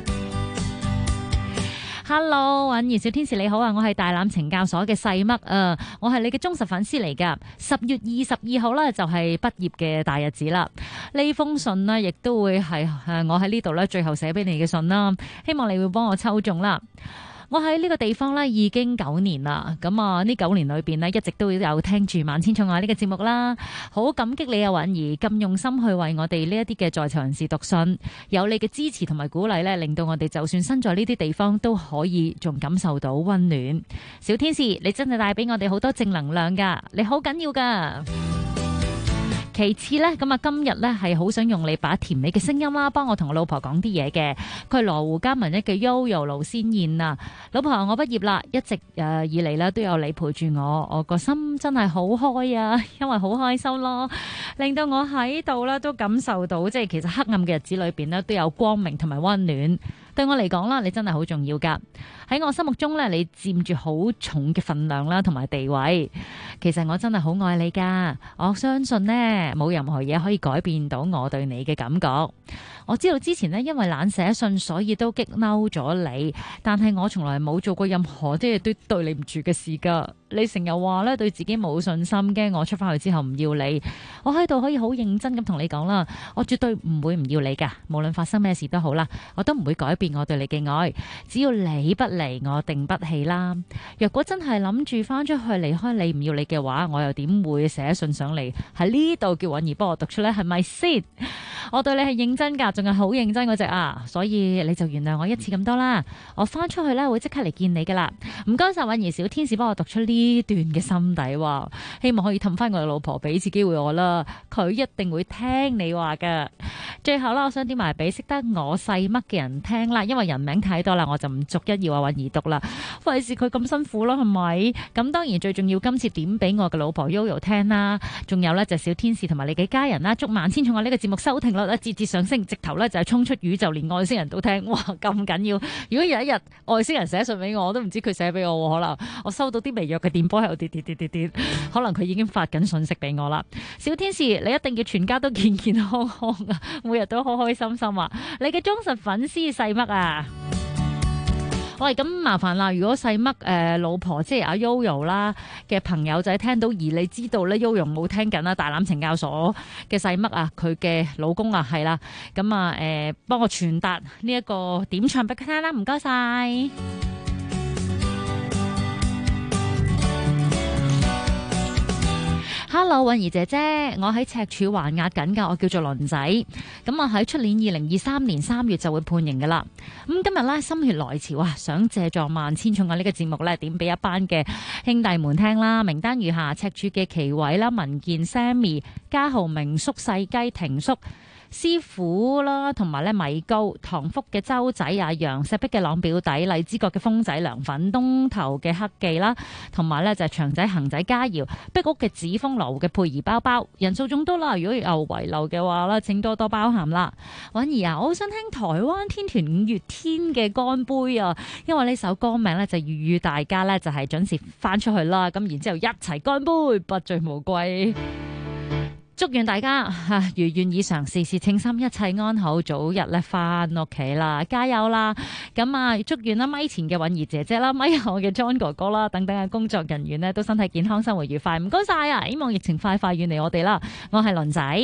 Hello， 允兒小天使你好啊，我係大欖懲教所嘅細嘜啊，我係你嘅忠實粉絲嚟噶。10月22號咧就係畢業嘅大日子啦。呢封信呢，亦都會係我喺呢度咧最後寫俾你嘅信啦，希望你會幫我抽中啦。我喺呢個地方咧已經9年啦，咁啊呢9年裏邊咧一直都有聽住萬千寵愛呢個節目啦，好感激你啊允兒咁用心去為我哋呢一啲嘅在囚人士讀信，有你嘅支持同埋鼓勵咧，令到我哋就算身在呢啲地方都可以仲感受到溫暖。小天使，你真係帶俾我哋好多正能量噶，你好緊要噶。其次呢，咁啊今日呢係好想用你把甜美嘅聲音啦，幫我同我老婆講啲嘢嘅。佢係羅湖嘉文一嘅 Yoyo 盧先燕啊，老婆我畢業啦，一直以嚟呢都有你陪住我個心真係好開啊，因為好開心咯，令到我喺度呢都感受到，即係其實黑暗嘅日子裏邊呢都有光明同埋溫暖。對我嚟講啦，你真係好重要噶。喺我心目中咧，你佔住好重嘅分量啦，同埋地位。其實我真係好愛你噶。我相信呢，冇任何嘢可以改變到我對你嘅感覺。我知道之前呢，因為懶寫信，所以都激嬲咗你。但係我從來冇做過任何啲嘢都對你唔住嘅事噶。你成日話咧對自己冇信心，驚我出翻去之後唔要你。我喺度可以好認真咁同你講啦，我絕對唔會唔要你噶。無論發生咩事都好啦，我都唔會改變我對你嘅愛。只要你不離，我定不棄啦。若果真係諗住翻出去離開你唔要你嘅話，我又點會寫信上嚟喺呢度叫允兒幫我讀出呢？係咪先？我對你係認真噶，仲係好認真嗰隻啊！所以你就原諒我一次咁多啦。我翻出去咧會即刻嚟見你噶啦。唔該晒允兒小天使幫我讀出呢段嘅心底話，希望可以氹翻我嘅老婆俾次機會我啦。佢一定會聽你話噶。最後啦，我想點埋俾識得我細嘜嘅人聽啦，因為人名太多啦，我就唔逐一要阿允兒讀啦，費事佢咁辛苦咯，係咪？咁當然最重要，今次點俾我嘅老婆 Yoyo 聽啦，仲有咧就小天使同埋你嘅家人啦，祝萬千寵愛呢個節目收聽率節節上升，直頭咧就係衝出宇宙，連外星人都聽，哇咁緊要！如果有一日外星人寫信俾我，我都唔知佢寫俾我，可能我收到啲微弱嘅電波喺度跌，可能佢已經發緊信息俾我啦。小天使，你一定要全家都健健康康啊，每日都開開心心啊！你嘅忠實粉絲細嘜啊！喂，咁麻煩啦！如果細嘜老婆即係阿 Yoyo 啦嘅朋友仔聽到，而你知道咧 Yoyo 冇聽緊啦，大欖懲教所嘅細嘜啊，佢嘅老公啊係啦，咁啊幫我傳達呢一個點唱俾佢聽啦，唔該晒。Hello， 允兒姐姐，我喺赤柱還押緊㗎，我叫做倫仔。咁啊喺出年2023年3月就會判刑㗎啦。咁今日咧心血來潮啊，想借助萬千寵愛呢個節目咧，點俾一班嘅兄弟們聽啦。名單如下：赤柱嘅奇偉啦、文健、Sammy、嘉豪、明叔、細雞、庭叔、師傅啦，同埋咧米高、唐福嘅周仔、阿楊、石壁嘅朗表弟、荔枝角嘅風仔、涼粉、東頭嘅黑記啦，同埋咧就係長仔、恒仔、嘉瑤、壁屋嘅紫風樓嘅佩兒包包，人數眾多啦。如果有遺漏嘅話啦，請多多包涵啦。允兒啊，我好想聽台灣天團5月天嘅乾杯啊，因為呢首歌名咧就預預大家咧就係準時翻出去啦，咁然之後一齊乾杯，不醉無歸。祝願大家如願以償，事事稱心，一切安好，早日咧翻屋企啦，加油啦！咁啊，祝願啦咪前嘅允兒姐姐啦，咪後嘅 John 哥哥啦，等等嘅工作人員呢都身體健康，生活愉快。唔該晒啊！希望疫情快快遠離我哋啦。我係倫仔，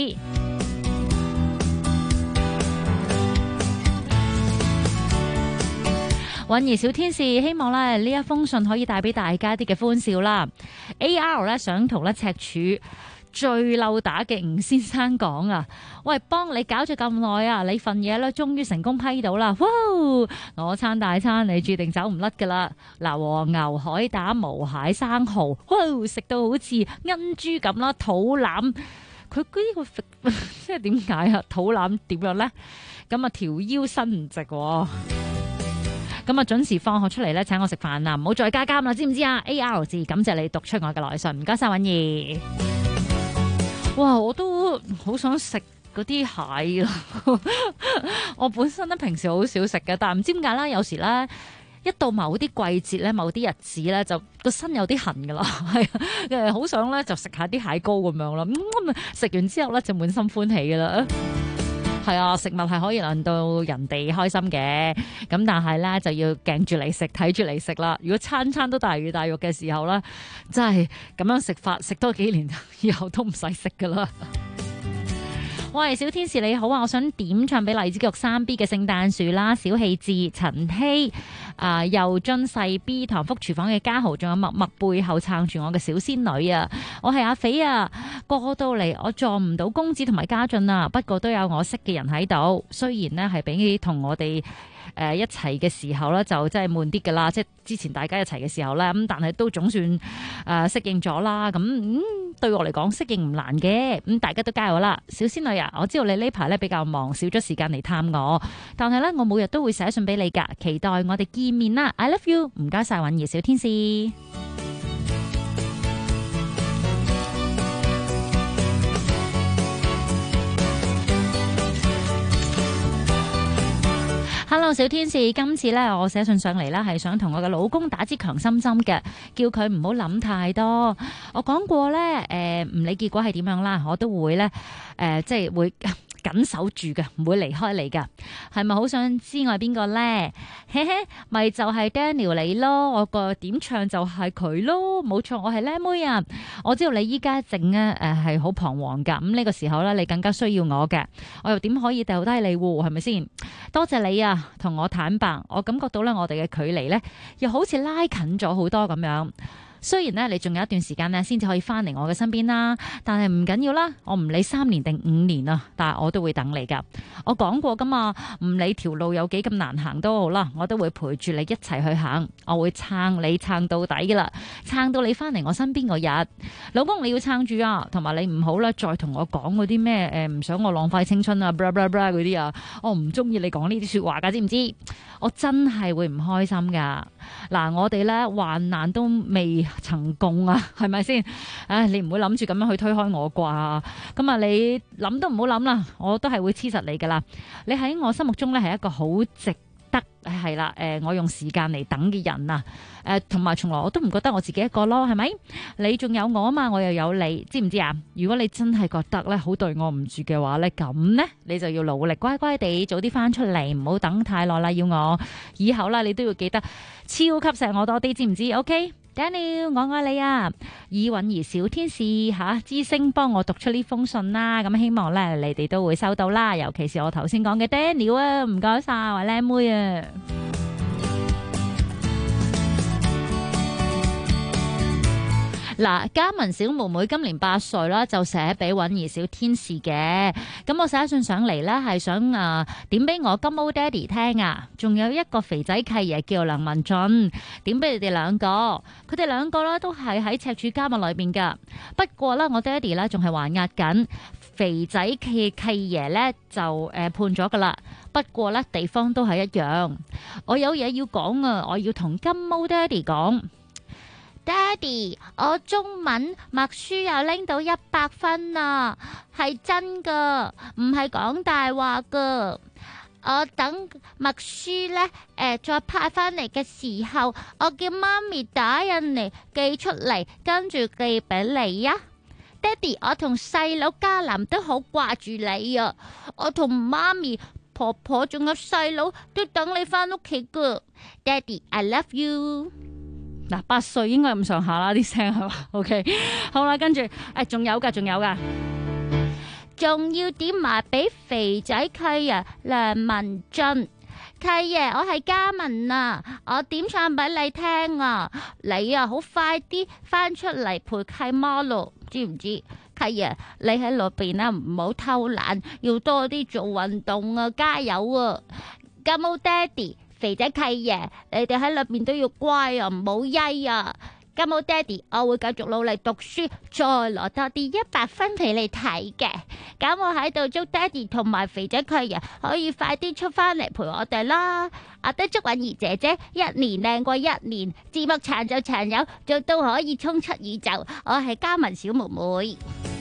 允兒小天使，希望咧呢一封信可以帶俾大家一啲嘅歡笑啦。AR 咧想同咧赤柱最嬲打嘅吳先生講啊，喂，幫你搞咗咁耐啊，你份嘢咧終於成功批到啦！哇，我餐大餐你注定走唔甩噶啦！嗱，和牛、海膽、毛蟹、生蠔，哇，食到好似恩豬咁啦，肚腩佢呢個即係點解啊？肚腩點樣咧？咁啊條腰伸唔直喎。咁啊，準時放學出嚟咧，請我食飯啦，唔好再加監啦，知唔知啊 ？AR 字，感謝你讀出我嘅來信，唔該晒，允兒。哇，我都好想食嗰啲蟹啊！我本身咧平時好少食嘅，但係唔知點解啦，有時咧一到某啲季節咧、某啲日子咧，就個身有啲痕噶啦，係好想咧就食下啲蟹膏咁樣啦。食完之後咧就滿心歡喜噶啦。係啊，食物係可以令到人哋開心嘅，咁但係咧就要鏡住嚟食，睇住嚟食啦。如果餐餐都大魚大肉嘅時候咧，真係咁樣食法，食多幾年以後都唔使食噶啦。喂，小天使你好啊！我想點唱俾荔枝角3B 嘅聖誕樹啦，小氣智、陳希、佑津、細 B、唐福廚房嘅家豪，仲有默默背後撐住我嘅小仙女啊！我係阿肥啊，過到嚟我撞唔到公子同埋家俊啊，不過都有我識嘅人喺度。雖然呢係比同我哋一齊嘅時候咧，就真係悶啲噶啦，即係之前大家一齊嘅時候咧，咁但係都總算適應咗啦。咁對我嚟講適應唔難嘅，咁大家都加油啦！小仙女啊，我知道你呢排咧比較忙，少咗時間嚟探我，但係咧我每日都會寫信俾你噶，期待我哋見面啦 ！I love you， 唔該晒，允兒小天使。Hello， 小天使，今次咧我寫信上嚟啦，係想同我嘅老公打支強心針嘅，叫佢唔好諗太多。我講過咧，唔理結果係點樣啦，我都會咧，即係會緊守住嘅，唔會離開你噶。係咪好想知我係邊個咧？嘿嘿，咪就係 Daniel 你咯，我個點唱就係佢咯，冇錯，我係靚妹啊！我知道你依家正咧，係好彷徨噶，咁呢個時候咧，你更加需要我嘅，我又點可以掉低你喎？係咪先？多謝你啊，同我坦白，我感覺到咧，我哋嘅距離咧，又好似拉近咗好多咁樣。雖然咧，你仲有一段時間咧，先至可以翻嚟我嘅身邊啦，但係唔緊要啦，我唔理3年定5年啊，但係我都會等你噶。我講過噶嘛，唔理條路有幾咁難行都好啦，我都會陪住你一齊去行，我會撐你撐到底噶啦，撐到你翻嚟我身邊嗰日。老公你要撐住啊，同埋你唔好啦，再同我講嗰啲咩唔想我浪費青春啊 blah blah blah 嗰啲啊，我唔中意你講呢啲說話噶，知唔知？我真係會唔開心噶。嗱，我哋咧患難都未曾共啊，係咪先？唉，你唔會諗住咁樣去推開我啩？咁啊，你諗都唔好諗啦，我都係會黐實你噶啦。你喺我心目中咧係一個好值得係啦，我用時間嚟等嘅人啊，同埋從來我都唔覺得我自己一個咯，係咪？你仲有我啊嘛，我又有你，知唔知啊？如果你真係覺得咧好對我唔住嘅話咧，咁咧你就要努力乖乖地早啲翻出嚟，唔好等太耐啦。要我以後啦，你都要記得超級錫我多啲，知唔知 ？OK。Daniel， 我愛你啊！以允兒小天使之星幫我讀出呢封信啦，咁希望咧你哋都會收到啦，尤其是我頭先講嘅 Daniel 啊，唔該晒，我靚妹啊！嗱，嘉文小妹妹今年8歲啦，就寫俾允兒小天使嘅。咁我寫信上嚟咧，係想點俾我金毛爹哋聽啊！仲有一個肥仔契爺叫梁文俊，點俾你哋兩個。佢哋兩個咧都係喺赤柱監獄裏邊噶。不過咧，我爹哋咧仲係還押緊，肥仔契爺咧就判咗噶啦。不過咧地方都係一樣。我有嘢要講啊！我要同金毛爹哋講。爹哋，我中文默書又拎到100分啊，係真噶，唔係講大話噶。我等默書呢，再派翻嚟嘅時候，我叫媽咪打印嚟寄出嚟，跟住寄俾你啊。爹哋，我同細佬嘉林都好掛住你啊，我同媽咪、婆婆仲有細佬都等你翻屋企噶。爹哋 ，I love you。嗱，8歲應該咁上下啦，啲聲係嘛 ？OK， 好啦，跟住仲有噶，仲要點埋俾肥仔契爺梁文俊契爺，我係嘉文啊，我點唱俾你聽啊，你啊好快啲翻出嚟陪契媽咯，知唔知？ 契爺，你喺裏邊啊，唔好偷懶，要多啲做運動啊，加油啊！家冇爹哋，肥仔契爺，你哋喺裏邊都要乖啊，唔好曳啊！家冇爹哋，我會繼續努力讀書，再攞多啲100分俾你睇嘅。咁我喺度祝爹哋同埋肥仔契爺可以快啲出翻嚟陪我哋啦！我都祝允兒姐姐一年靚過一年，字幕長就長有，做到可以衝出宇宙。我係嘉文小妹妹。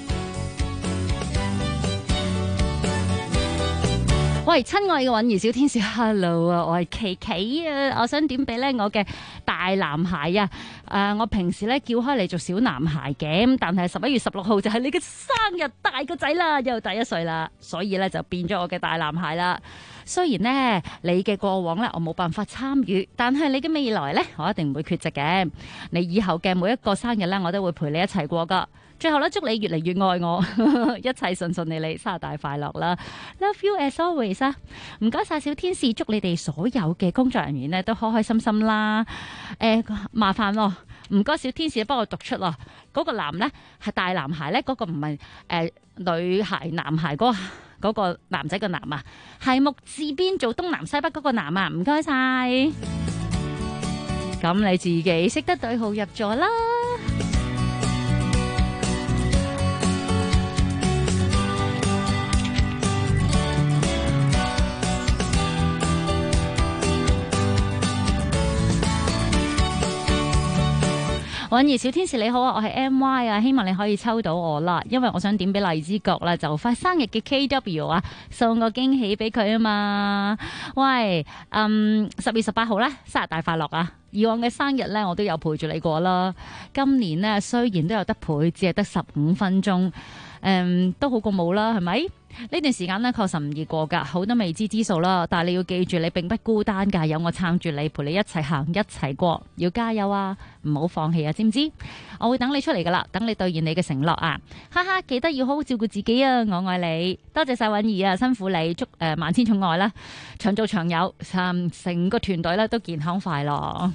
喂，親愛嘅允兒小天使 ，Hello 啊，我係琪琪啊，我想點俾咧我嘅大男孩啊，我平時咧叫開你做小男孩嘅，咁但係11月16號就係你嘅生日，大個仔啦，又第1歲啦，所以咧就變咗我嘅大男孩啦。雖然呢，你嘅過往咧我冇辦法參與，但係你嘅未來咧我一定唔會缺席嘅。你以後嘅每一個生日咧我都會陪你一齊過噶。最後咧，祝你越嚟越愛我，一切順順利利，生日大快樂啦 ！Love you as always 啊！唔該晒小天使，祝你哋所有嘅工作人員咧都開開心心啦。麻煩咯，唔該小天使幫我讀出咯。嗰個男咧係大男孩咧，嗰個唔係女孩男孩嗰個男仔個男啊，係木字邊做東南西北嗰個男啊，唔該晒。咁你自己識得對號入座啦。允兒小天使你好啊，我係 MY 啊，希望你可以抽到我啦，因為我想點俾荔枝角啦，就快生日嘅 KW 啊，送個驚喜俾佢啊嘛。喂，10月18號咧，生日大快樂啊！以往嘅生日咧，我都有陪住你過啦。今年呢，雖然都有得陪，只係得15分鐘，都好過冇啦，係咪？呢段時間呢，確實唔易過噶，好多未知之數啦。但係你要記住，你並不孤單噶，有我撐住你，陪你一齊行，一齊過，要加油啊！唔好放棄啊，知唔知？我會等你出嚟噶啦，等你兌現你嘅承諾啊！哈哈，記得要好好照顧自己啊！我愛你，多謝晒允兒啊，辛苦你，祝萬千寵愛啦，長做長有，成個團隊咧都健康快樂。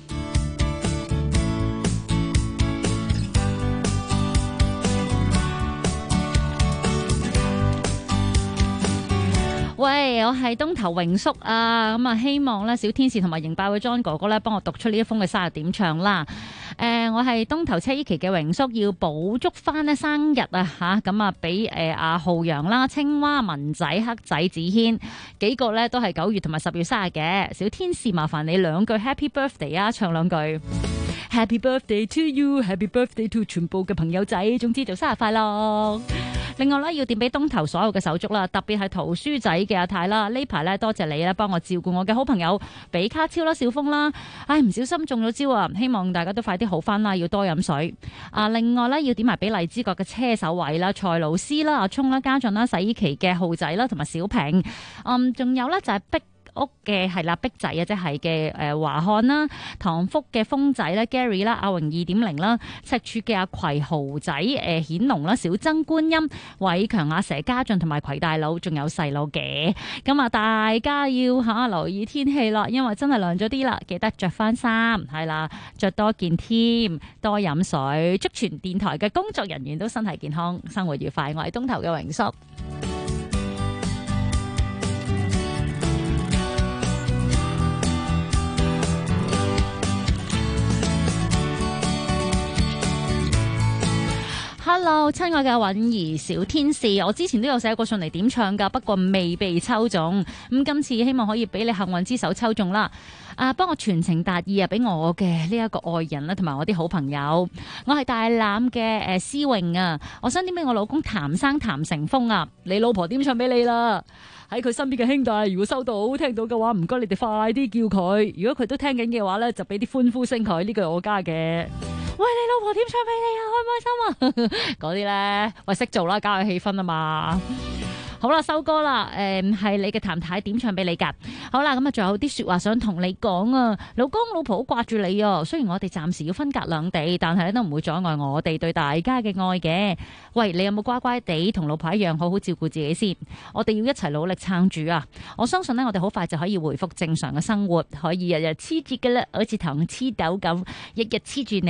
喂，我係東頭榮叔啊，咁啊希望咧小天使同埋迎爆嘅 John 哥哥咧幫我讀出呢一封嘅生日點唱啦。我係東頭車依期嘅榮叔，要補祝翻咧生日啊吓，咁啊俾阿浩陽啦、青蛙、文仔、黑仔、子軒幾個咧都係9月同埋10月生日嘅。小天使麻煩你2句 Happy Birthday 啊，唱2句 Happy Birthday to you，Happy Birthday to 全部嘅朋友仔，總之就生日快樂。另外咧，要點俾東頭所有嘅手足啦，特別係圖書仔嘅阿太啦，呢排咧多謝你啦，幫我照顧我嘅好朋友比卡超啦、小峰啦，唉唔小心中咗招啊，希望大家都快啲好翻啦，要多飲水。另外咧要點埋俾荔枝角嘅車手位啦、蔡老師啦、阿聰啦、家俊啦、洗衣期嘅浩仔啦，同埋小平。仲有咧就係碧屋嘅係啦，碧仔啊，即係嘅華漢啦，唐福嘅峰仔啦 Gary 啦，阿榮2.0啦，赤柱嘅阿葵豪仔顯龍啦，小曾觀音、偉強、阿蛇、家俊同埋葵大佬，仲有細佬嘅。咁啊，大家要留意天氣啦，因為真係涼咗啲啦，記得着翻衫，係啦，着多件添，多飲水，祝全電台嘅工作人員都身體健康，生活愉快。我係東頭嘅榮叔。Hello， 親愛嘅允兒小天使，我之前都有寫過信嚟點唱噶，不過未被抽中。咁今次希望可以俾你幸運之手抽中啦。幫我傳情達意啊，俾我嘅呢一個愛人啦，同埋我啲好朋友。我係大欖嘅思穎啊，我想點俾我老公譚生譚成風啊，你老婆點唱俾你啦。喺佢身邊嘅兄弟，如果收到聽到嘅話，唔該你哋快啲叫佢。如果佢都聽緊嘅話咧，就俾啲歡呼聲佢。呢句我加嘅。喂，你老婆點唱俾你啊？開唔開心啊？嗰啲咧，喂識做啦，搞下氣氛啊嘛。好啦，收歌啦，係你嘅譚太點唱俾你噶。好啦，咁啊，仲有啲說話想同你講啊，老公老婆好掛住你啊。雖然我哋暫時要分隔兩地，但係咧都唔會阻礙我哋對大家嘅愛嘅。喂，你有冇乖乖地同老婆一樣好好照顧自己先？我哋要一齊努力撐住啊！我相信呢，我哋好快就可以回復正常嘅生活，可以日日黐住噶啦，好似糖黐豆咁，日日黐住你。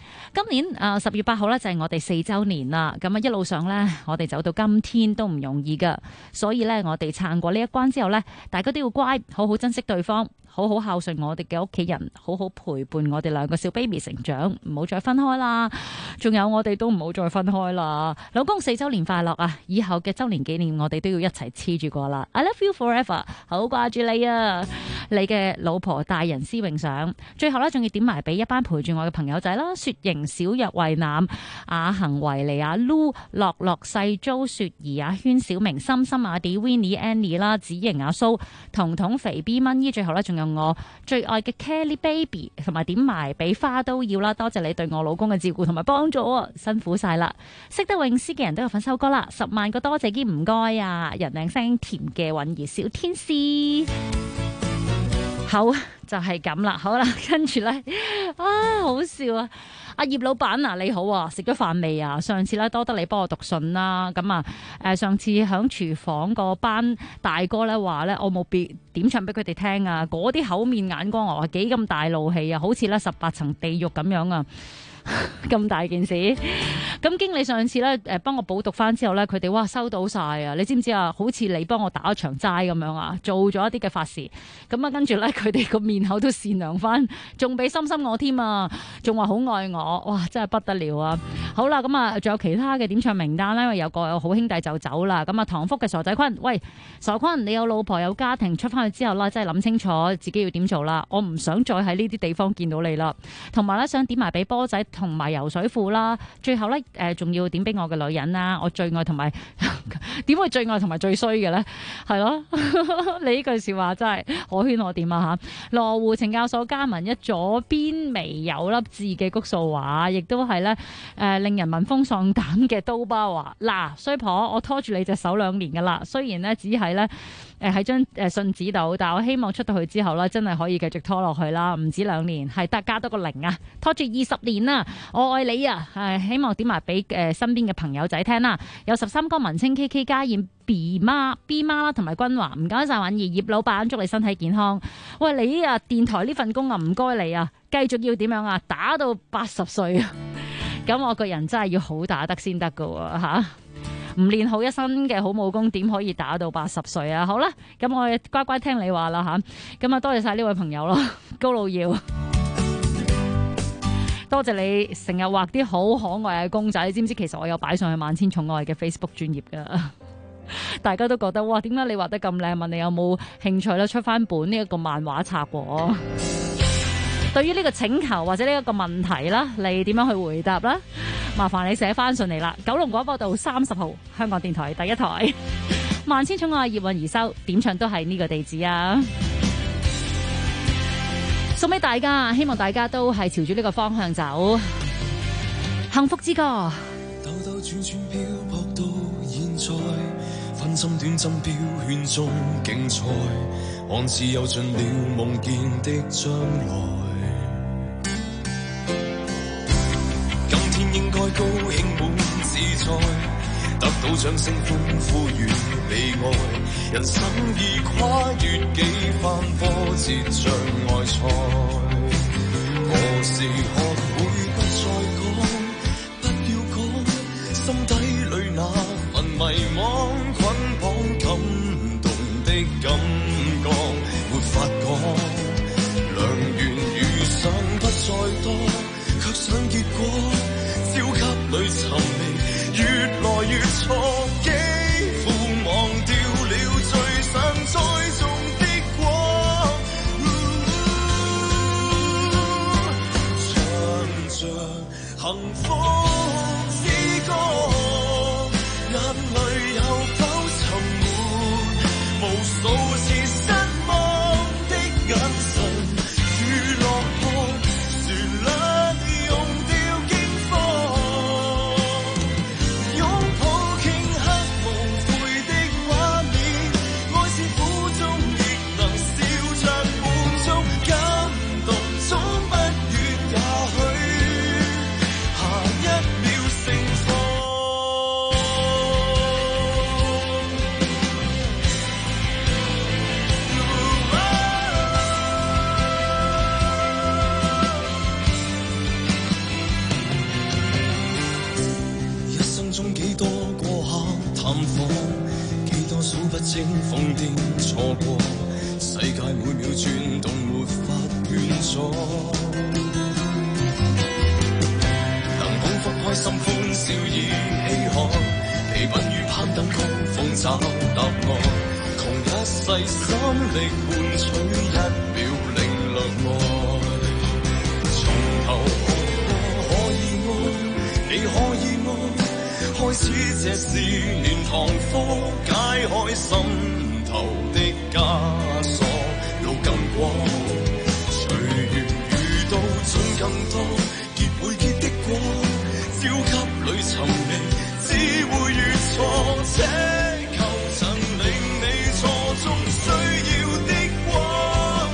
今年10月8號咧就係我哋4週年啦，咁啊一路上咧我哋走到今天都唔容易噶，所以咧我哋撐過呢一關之後咧，大家都要乖，好好珍惜對方，好好孝順我哋嘅屋企人，好好陪伴我哋兩個小 baby 成長，唔好再分開啦。仲有我哋都唔好再分開啦。老公4週年快樂啊！以後嘅週年紀念我哋都要一齊黐住過啦。I love you forever， 好掛住你啊！你嘅老婆大人施榮上，最後咧仲要點埋俾一班陪住我嘅朋友仔啦，雪瑩、小若、慧楠、阿恒、維尼、阿 Lu、樂樂、細租、雪兒、阿軒、小明、心心、阿 D、Winnie、Annie 啦、子瑩、阿蘇、彤彤、肥 B、蚊姨，最後咧仲有我最愛嘅 Kelly Baby， 同埋點埋俾花都要啦，多謝你對我老公嘅照顧同埋幫助啊，辛苦晒啦！識得詠詩嘅人都有份收歌啦，10萬個多謝兼唔該啊！人靚聲甜嘅允兒小天使。好就係咁啦，好啦，跟住咧好笑啊！阿葉老闆啊，你好啊，食咗飯未啊？上次咧多得你幫我讀信啦，咁啊上次響廚房個班大哥咧話咧，我冇點唱俾佢哋聽啊，嗰啲口面眼光我話幾咁大怒氣啊，好似咧18層地獄咁樣啊！咁大件事，咁經理上次咧幫我補讀翻之後咧，佢哋哇收到晒啊！你知唔知啊？好似你幫我打一場齋咁樣啊，做咗一啲嘅法事，咁啊跟住咧佢哋個面口都善良翻，仲俾心心我添啊，仲話好愛我，哇真係不得了啊！好啦，咁啊仲有其他嘅點唱名單咧，因為有個好兄弟就走啦，咁啊唐福嘅傻仔坤，喂傻坤，你有老婆有家庭出翻去之後啦，真係諗清楚自己要點做啦，我唔想再喺呢啲地方見到你啦，同埋咧想點埋俾波仔同埋游水褲啦，最後咧仲要點俾我嘅女人啦，我最愛同埋點會最愛同埋最衰嘅咧？係咯，你呢句說話真係可圈可點啊吓！羅湖懲教所加文一左邊眉有粒字嘅谷素話，亦都係咧令人聞風喪膽嘅刀疤話，嗱衰婆，我拖住你隻手2年噶啦，雖然咧只係咧喺張信紙度，但我希望出到去之後咧，真係可以繼續拖落去啦，唔止2年，係得加多個0啊，拖住20年啊！我愛你啊！希望點埋俾身邊嘅朋友仔聽啦。有13哥文青 KK 家燕 B 媽 B 媽啦，同埋君華，唔該晒允兒葉老闆，祝你身體健康。喂，你啊電台呢份工啊，唔該你啊，繼續要點樣啊？打到80歲啊！咁我個人真係要好打得先得噶喎嚇。唔練好一身嘅好武功，點可以打到80歲啊？好啦，咁我乖乖聽你話啦嚇。咁啊，多謝晒呢位朋友咯，高路耀。多謝你成日畫啲好可愛嘅公仔，你知唔知其實我有擺上去萬千寵愛嘅 Facebook 專頁噶？大家都覺得哇，點解你畫得咁靚？問你有冇興趣咧出翻本呢一個漫畫冊喎？對於呢個請求或者呢一個問題啦，你點樣去回答啦？麻煩你寫翻上嚟啦。九龍廣播道30號，香港電台第一台，萬千寵愛葉韻兒收點唱都係呢個地址啊！送俾大家，希望大家都係朝住呢個方向走，幸福之歌。 兜兜轉轉漂泊到現在，分針短針標圈中競賽，看似有盡了夢見的將來。今天應該高興滿自在，得到掌聲歡呼與被愛，人生已跨越幾番波折障礙賽，何時學會不再講，不要講，心底裏那份迷惘捆綁感動的感覺沒法講，良緣遇上不再多，卻想結果焦急裏尋覓越來越錯，幾乎忘掉了最想栽種的果，唱着幸福之歌，眼淚有數不清瘋癲錯過，世界每秒轉動沒法勸阻，能捧腹開心歡笑已稀罕，疲憊於攀登高峰找答案，窮一世心力換取一秒領略愛，從頭學過可以愛，你可以愛，開始這是年堂課，解開心頭的枷鎖，路更廣，隨緣遇到總更多，結會結的果，焦急裏尋覓，只會越錯，這求曾令你錯中需要的光，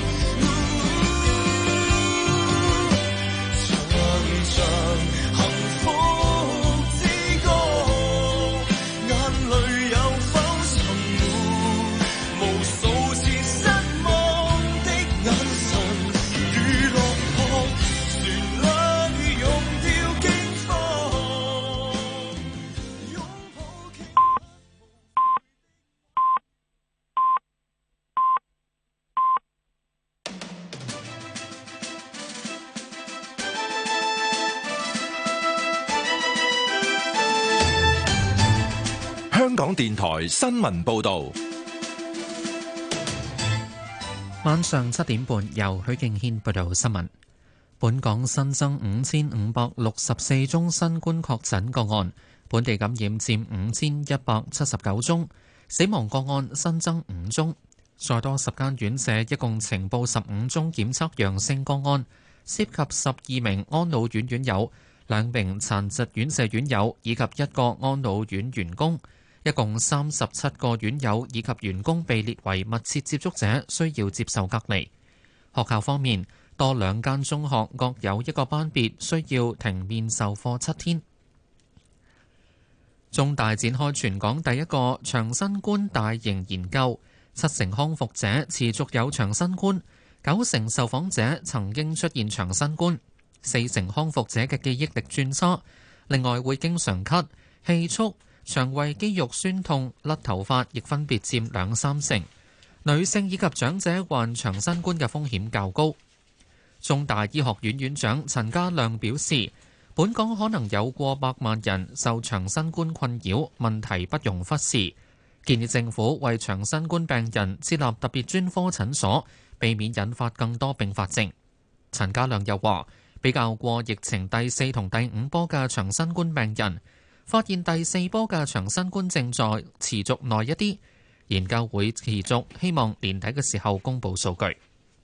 唱唱幸福之歌，眼淚有否沉沒，無數次失望的眼神，如落魄，旋律溶掉驚慌。 香港電台新聞報導， 晚上7點半由許敬軒報道新聞。本港新增5564宗新冠確診個案，本地感染佔5179宗，死亡個案新增5宗。再多10間院舍一共呈報15宗檢測陽性個案，涉及12名安老院院友、2名殘疾院舍院友以及1個安老院員工。一共37個院友以及員工被列為密切接觸者，需要接受隔離。學校方面，多2間中學各有1個班別需要停面授課7天。中大展開全港第一個長新冠大型研究，7成康復者持續有長新冠，9成受訪者曾經出現長新冠，4成康復者嘅記憶力轉差，另外會經常咳、氣促、腸胃肌肉酸痛、甩頭髮，亦分別佔2-3成。女性以及長者患長新冠嘅風險較高。中大醫學院院長陳家亮表示，本港可能有過百萬人受長新冠困擾，問題不容忽視。建議政府為長新冠病人設立特別專科診所，避免引發更多併發症。陳家亮又話，比較過疫情第4同第5波嘅長新冠病人，發現第4波嘅長新冠症狀持續耐一啲，研究會持續，希望年底嘅時候公佈數據。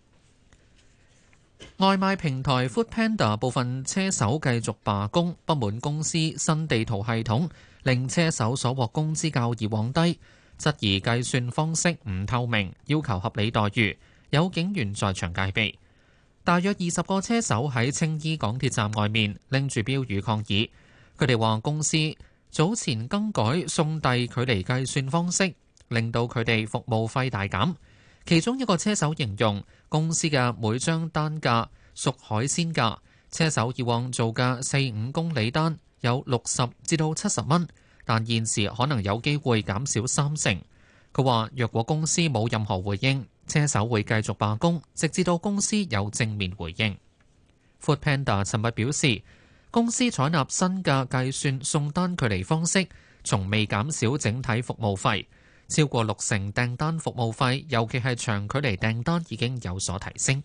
外賣平台 Foodpanda 部分車手繼續罷工，不滿公司新地圖系統令車手所獲工資較以往低，質疑計算方式唔透明，要求合理待遇。有警員在場戒備。大約20個車手喺青衣港鐵站外面拎住標語抗議。佢哋話公司早前更改送遞距離計算方式，令到佢哋服務費大減。其中一個車手形容公司嘅每張單價屬海鮮價，車手以往做嘅4-5公里單有60至到70蚊，但現時可能有機會減少3成。佢話若果公司冇任何回應，車手會繼續罷工，直至到公司有正面回應。Foodpanda 尋日表示，公司採納新嘅計算送單距離方式，從未減少整體服務費。超過60%訂單服務費，尤其係長距離訂單已經有所提升。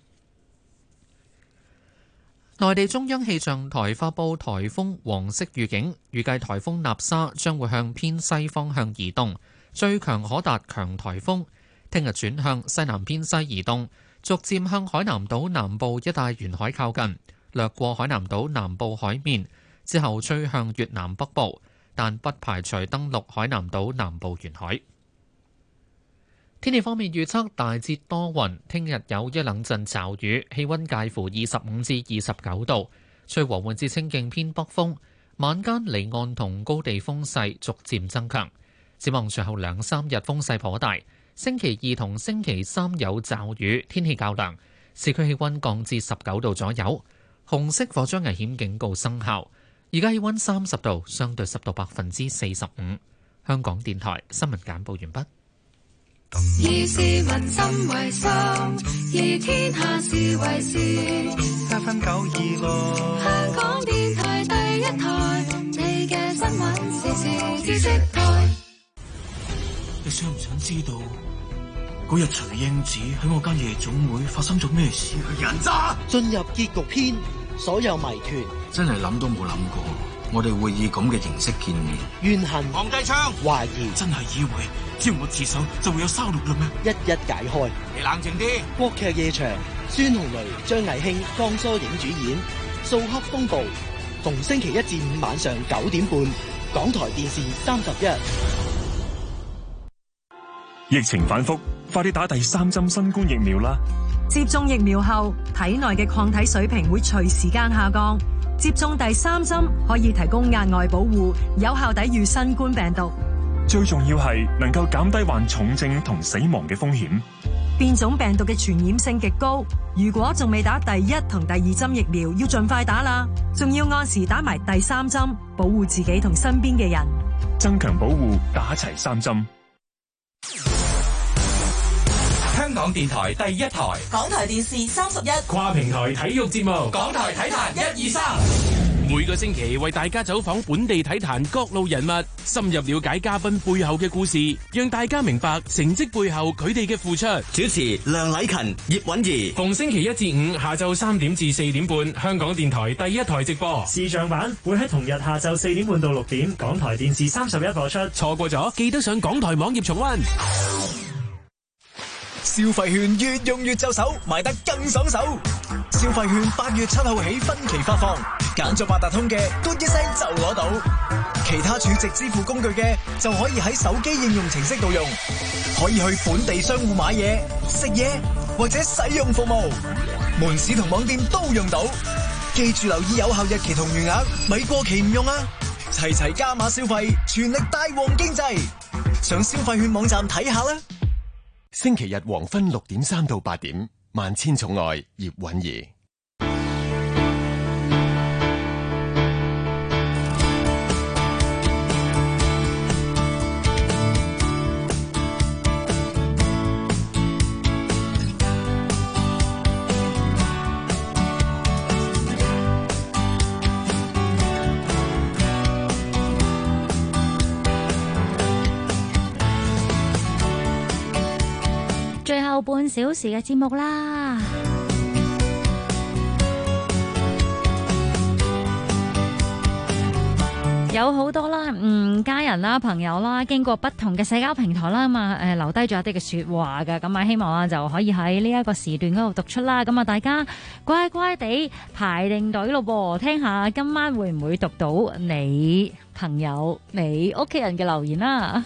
內地中央氣象台發布颱風黃色預警，預計颱風納沙將會向偏西方向移動，最強可達強颱風。聽日轉向西南偏西移動，逐漸向海南島南部一帶沿海靠近，掠過海南島南部海面，之後吹向越南北部，但不排除登陸海南島南部沿海。天氣方面預測大致多雲，聽日有一兩陣驟雨，氣溫介乎25至29度，吹和緩至清勁偏北風，晚間離岸同高地風勢逐漸增強。展望隨後2-3日風勢頗大，星期2同星期3有驟雨，天氣較涼，市區氣溫降至19度左右。紅色火災危險警告生效，而家氣溫30度，相對濕度45%。香港電台新聞簡報完畢。 以市民心為心，以天下事為事。 7分926， 香港電台第一台，你嘅新聞時事知識台。 你想唔想知道嗰日徐英子喺我間夜總會發生咗咩事？人渣！ 進入結局篇，所有謎團真係諗都冇諗過，我哋會以咁嘅形式見面。 怨恨、 放低槍、 懷疑， 真係以為只要我自首就會有收錄啦咩？ 一一解開。 你冷靜啲。 國劇夜場，孫紅雷、張藝興、江疏影主演《掃黑風暴》，逢星期一至五晚上9點半，港台電視31。 疫情反覆，快啲打第3針新冠疫苗啦！ 接種疫苗後，體內嘅抗體水平會隨時間下降。接種第3針可以提供額外保護，有效抵禦新冠病毒。 最重要係能夠減低患重症同死亡嘅風險。 變種病毒嘅傳染性極高，如果仲未打第1同第2針疫苗，要盡快打啦。仲要按時打埋第3針，保護自己同身邊嘅人。 增強保護，打齊3針。 香港電台第一台， 港台電視31， 跨平台體育節目，港台體壇1、2、3。每個星期為大家走訪本地體壇各路人物，深入了解嘉賓背後嘅故事，讓大家明白成績背後佢哋嘅付出。 主持梁禮勤、葉韻儀， 逢星期1至5下晝3點至4點半，香港電台第一台直播。 視像版會喺同日下晝4點半到6點，港台電視31播出。 錯過咗，記得上港台網頁重溫。 消費券越用越就手，買得更爽手。消費券8月7號起分期發放，揀咗八達通嘅，嘟一聲就攞到；其他儲值支付工具嘅，就可以喺手機應用程式度用，可以去本地商戶買嘢、食嘢或者使用服務，門市同網店都用到。記住留意有效日期同餘額，咪過期唔用啊！齊齊加碼消費，全力帶旺經濟。上消費券網站睇下啦。 星期日黃昏6點3到8點，萬千寵愛葉韻儀。 最後半小時嘅節目啦，有好多啦，家人啦、朋友啦，經過不同嘅社交平台啦，留低咗一啲嘅說話嘅，咁希望就可以喺呢一個時段嗰度讀出啦。咁大家乖乖地排定隊咯噃，聽下今晚會唔會讀到你朋友、你屋企人嘅留言啦。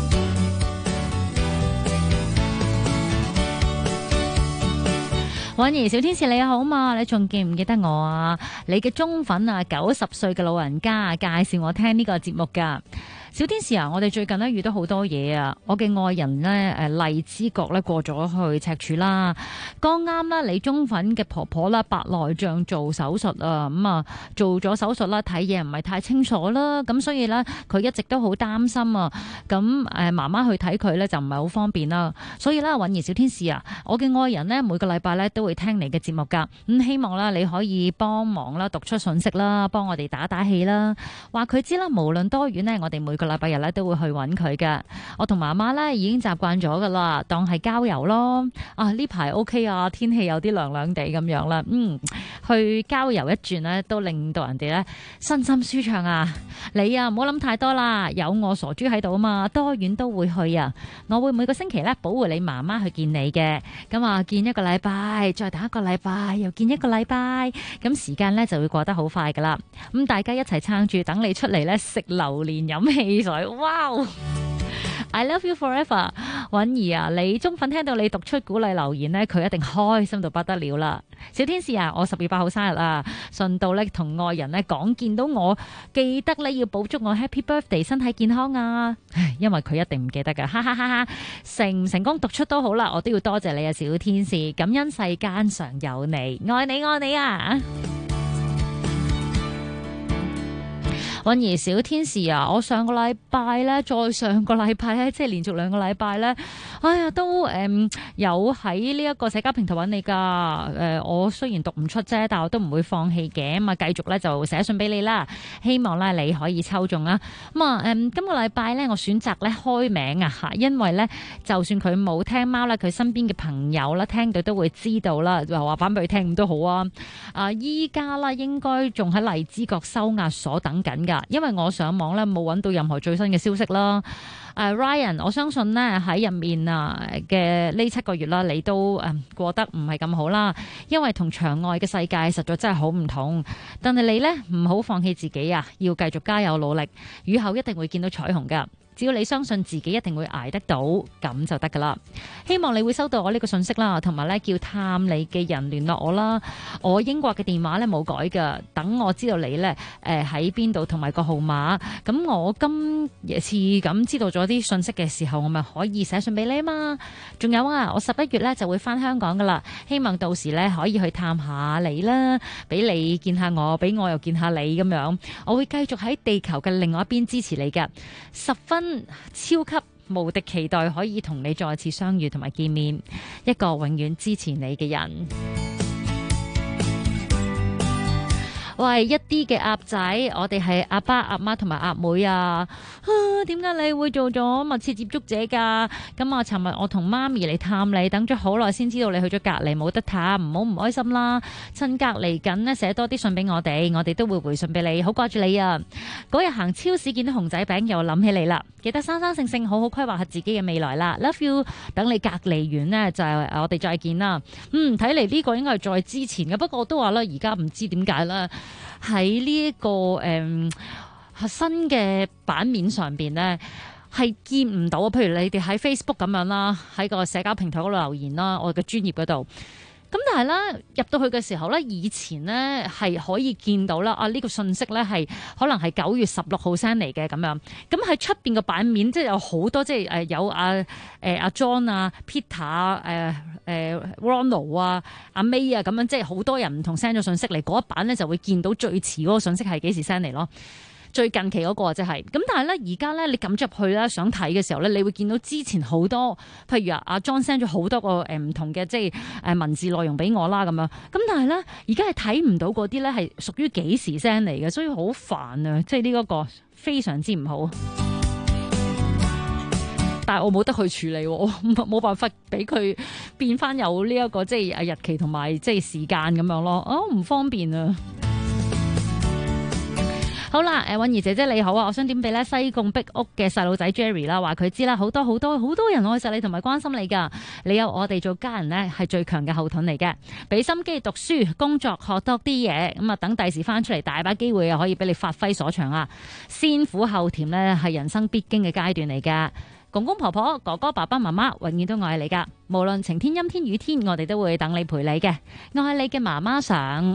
韻儀小天使你好嘛？你仲記唔記得我啊？你嘅忠粉啊，90歲嘅老人家介紹我聽呢個節目噶。小天使啊，我哋最近遇到好多嘢啊！我嘅愛人呢，荔枝角呢過咗去赤柱啦，剛啱啦，你忠粉嘅婆婆啦，白內障做手術啊，做咗手術啦，睇嘢唔係太清楚啦，咁所以呢，佢一直都好擔心啊，咁媽媽去睇佢呢，就唔係好方便啦，所以呢，韻儀小天使啊，我嘅愛人呢，每個禮拜呢都會聽你嘅節目噶，咁希望啦你可以幫忙啦，讀出信息啦，幫我哋打打氣啦，話佢知啦，無論多遠呢，我哋每個禮拜日咧都會去揾佢嘅。我同媽媽咧已經習慣咗噶啦，當係郊遊咯。呢排 OK 啊，天氣有啲涼涼地咁樣啦。去郊遊一轉呢，都令到人哋咧身心舒暢啊。你啊唔好諗太多啦，有我傻豬喺度啊嘛，多遠都會去啊。我會每個星期咧保護你媽媽去見你嘅。咁見一個禮拜，再等一個禮拜，又見一個禮拜，咁時間咧就會過得好快噶啦。咁大家一齊撐住，等你出嚟咧食榴蓮飲汽水。哇 I love you forever， 韻儀啊，你忠粉聽到你讀出鼓勵留言呢，佢一定開心到不得了啦。小天使啊，我10月8號生日啊，順道咧同愛人咧講，見到我記得咧要補祝我 Happy Birthday， 身體健康啊，因為佢一定唔記得噶，哈哈哈哈！成唔成功讀出都好啦，我都要多謝你啊，小天使，感恩世間常有你，愛你愛你啊！ 韻兒小天使啊，我上個禮拜咧，再上個禮拜咧，即係連續2個禮拜咧，哎呀都有喺呢一個社交平台揾你噶。我雖然讀唔出啫，但我都唔會放棄嘅。咁啊，繼續咧就寫信俾你啦，希望咧你可以抽中啦。咁啊，今個禮拜咧我選擇咧開名啊嚇，因為咧就算佢冇聽貓啦，佢身邊嘅朋友啦聽到都會知道啦，話翻俾佢聽咁都好啊。依家啦應該仲喺荔枝角收押所等緊㗎，因為我上網咧冇揾到任何最新嘅消息啦。Ryan， 我相信咧喺入面嘅呢7個月啦，你都過得唔係咁好啦，因為同場外嘅世界實在真係好唔同。但係你咧唔好放棄自己啊，要繼續加油努力，以後一定會見到彩虹㗎。只要你相信自己一定會捱得到，咁就得噶啦。希望你會收到我呢個信息啦，同埋咧叫探你嘅人聯絡我啦。我英國嘅電話咧冇改噶，等我知道你咧喺邊度同埋個號碼。咁我今次咁知道咗啲信息嘅時候，我咪可以寫信俾你啊嘛。仲有啊，我11月咧就會翻香港噶啦，希望到時咧可以去探下你啦，俾你見下我，俾我又見下你咁樣。我會繼續喺地球嘅另外一邊支持你嘅，十分超級無敵期待可以同你再次相遇同埋見面，一個永遠支持你嘅人。喂，一啲嘅鴨仔，我哋係阿爸阿媽同埋阿妹啊！點解你會做咗密切接觸者㗎？咁啊，尋日我同媽咪嚟探你，等咗好耐先知道你去咗隔離冇得探，唔好唔開心啦！趁隔離緊呢，寫多啲信俾我哋都會回信俾你，好掛住你啊！嗰日行超市見到熊仔餅，又諗起你啦，記得生生性性好好規劃下自己嘅未來啦 ！Love you！等你隔離完呢，就係我哋再見啦。睇嚟呢個應該係再之前嘅，不過我都話啦，而家唔知點解啦。喺呢一個新嘅版面上邊呢，係見唔到啊！譬如你哋喺 Facebook 咁樣啦，喺個社交平台嗰度留言啦，我嘅專頁嗰度。咁但係咧入到去嘅時候咧，以前咧係可以見到啦，呢個信息咧係可能係9月16號 send 嚟嘅咁樣。咁喺出邊嘅版面即係有好多，即係有阿 John 啊、Peter Ronald 啊、阿 May 啊咁樣，即係好多人唔同 send 咗信息嚟。嗰一版咧就會見到最遲嗰個信息係幾時 send 嚟咯。最近期嗰個即係咁，但係咧而家咧你撳入去咧想睇嘅時候咧，你會見到之前好多，譬如阿 John send 咗好多個唔同嘅即係文字內容俾我啦咁樣。咁但係咧而家係睇唔到嗰啲咧係屬於幾時 send 嚟嘅，所以好煩啊！即係呢一個非常之唔好。但係我冇得去處理，我冇辦法俾佢變翻有呢一個即係日期同埋即係時間咁樣咯。唔方便啊！好啦，韻兒姐姐你好啊，我想點俾咧西貢壁屋嘅細路仔 Jerry 啦，話佢知啦，好多人愛錫你同埋關心你噶，你有我哋做家人呢係最強嘅後盾嚟嘅，俾心機讀書工作學多啲嘢，咁啊等第時翻出嚟大把機會啊可以俾你發揮所長啊，先苦後甜呢係人生必經嘅階段嚟噶，公公婆婆哥哥爸爸媽媽永遠都愛你噶，無論晴天陰天雨天，我哋都會等你陪你嘅，愛你嘅媽媽上。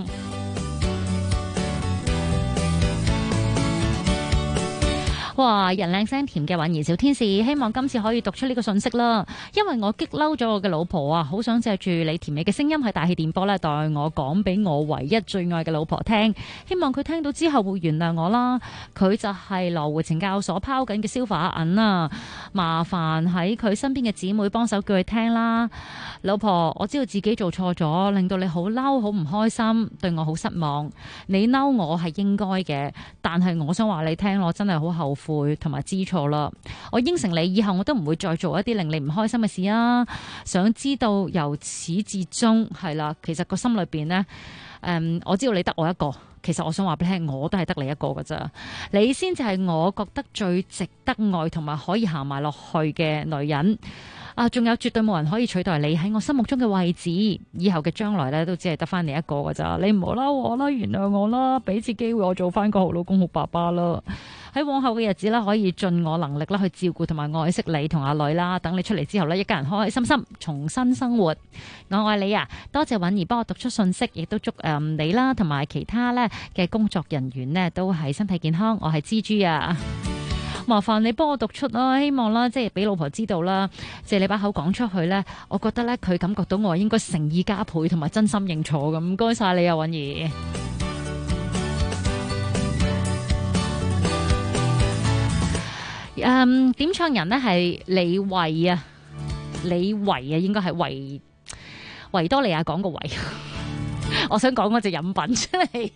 哇！人靚聲甜嘅韻兒小天使，希望今次可以讀出呢個信息啦，因為我激嬲咗我嘅老婆啊，好想借住你甜美嘅聲音喺大氣電波咧，代我講俾我唯一最愛嘅老婆聽，希望佢聽到之後會原諒我啦。佢就係羅湖懲教所拋緊嘅消化銀啊，麻煩喺佢身邊嘅姊妹幫手叫佢聽啦。老婆，我知道自己做錯咗，令到你好嬲好唔開心，對我好失望。你嬲我係應該嘅，但係我想話你聽，我真係好後悔同埋知錯啦。我應承你以後我都唔會再做一啲令你唔開心嘅事啊。想知道由始至終係啦，其實個心裏邊呢，我知道你得我一個，其實我想話俾你聽，我都係得你一個㗎咋，你先至係我覺得最值得愛同埋可以行埋落去嘅女人。仲有絕對冇人可以取代你喺我心目中嘅位置，以後嘅將來咧都只係得翻你一個㗎咋，你唔好嬲我啦，原諒我啦，俾次機會我做翻個好老公好爸爸啦。喺往後嘅日子啦，可以盡我能力啦去照顧同埋愛惜你同阿女啦，等你出嚟之後呢，一家人開開心心重新生活。我愛你啊！多謝韻兒幫我讀出信息，亦都祝你啦同埋其他咧嘅工作人員呢都係身體健康。我係蜘蛛啊！麻煩你幫我讀出啦，希望啦，即係俾老婆知道啦，借你把口講出去咧，我覺得咧佢感覺到我應該誠意加倍同埋真心認錯咁，唔該晒你啊，韻兒。 點唱人呢係李慧啊，李維啊，應該係維多利亞港個維。我想講嗰隻飲品出嚟。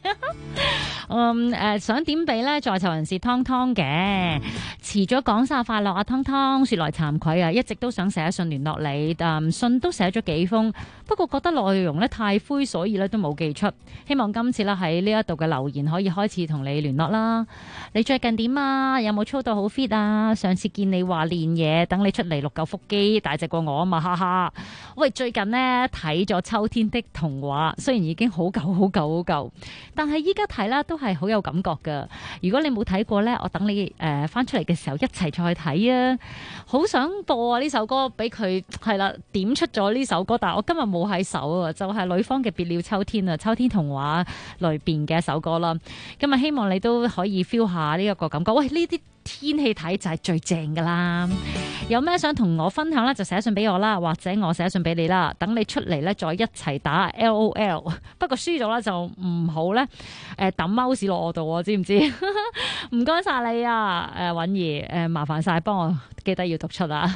想點俾咧在囚人士湯湯嘅，遲咗講生日快樂啊湯湯，說來慚愧啊，一直都想寫信聯絡你，但信都寫咗幾封，不過覺得內容咧太灰，所以咧都冇寄出。希望今次咧喺呢一度嘅留言可以開始同你聯絡啦。你最近點啊？有冇操到好 fit 啊？上次見你話練嘢，等你出嚟錄夠腹肌，大隻過我啊嘛，哈哈。喂，最近呢睇咗秋天的童話，雖然已經好舊，但係依家睇啦都係好有感覺噶。如果你冇睇過呢，我等你翻出嚟嘅時候一齊再去睇啊！好想播啊呢首歌俾佢，係啦點出咗呢首歌，但係我今日冇喺手啊，就係呂方嘅《別了秋天》啊，秋天童話裏邊嘅一首歌啦。今日希望你都可以 feel 下呢一個感覺。喂，呢啲天氣睇就係最正噶啦。有咩想同我分享咧，就寫信俾我啦，或者我寫信俾你啦。等你出嚟咧，再一齊打 LOL。不過輸咗啦就唔好咧，抌 mouse 落我度啊，知唔知？唔該晒你啊，允兒，麻煩晒幫我記得要讀出啊。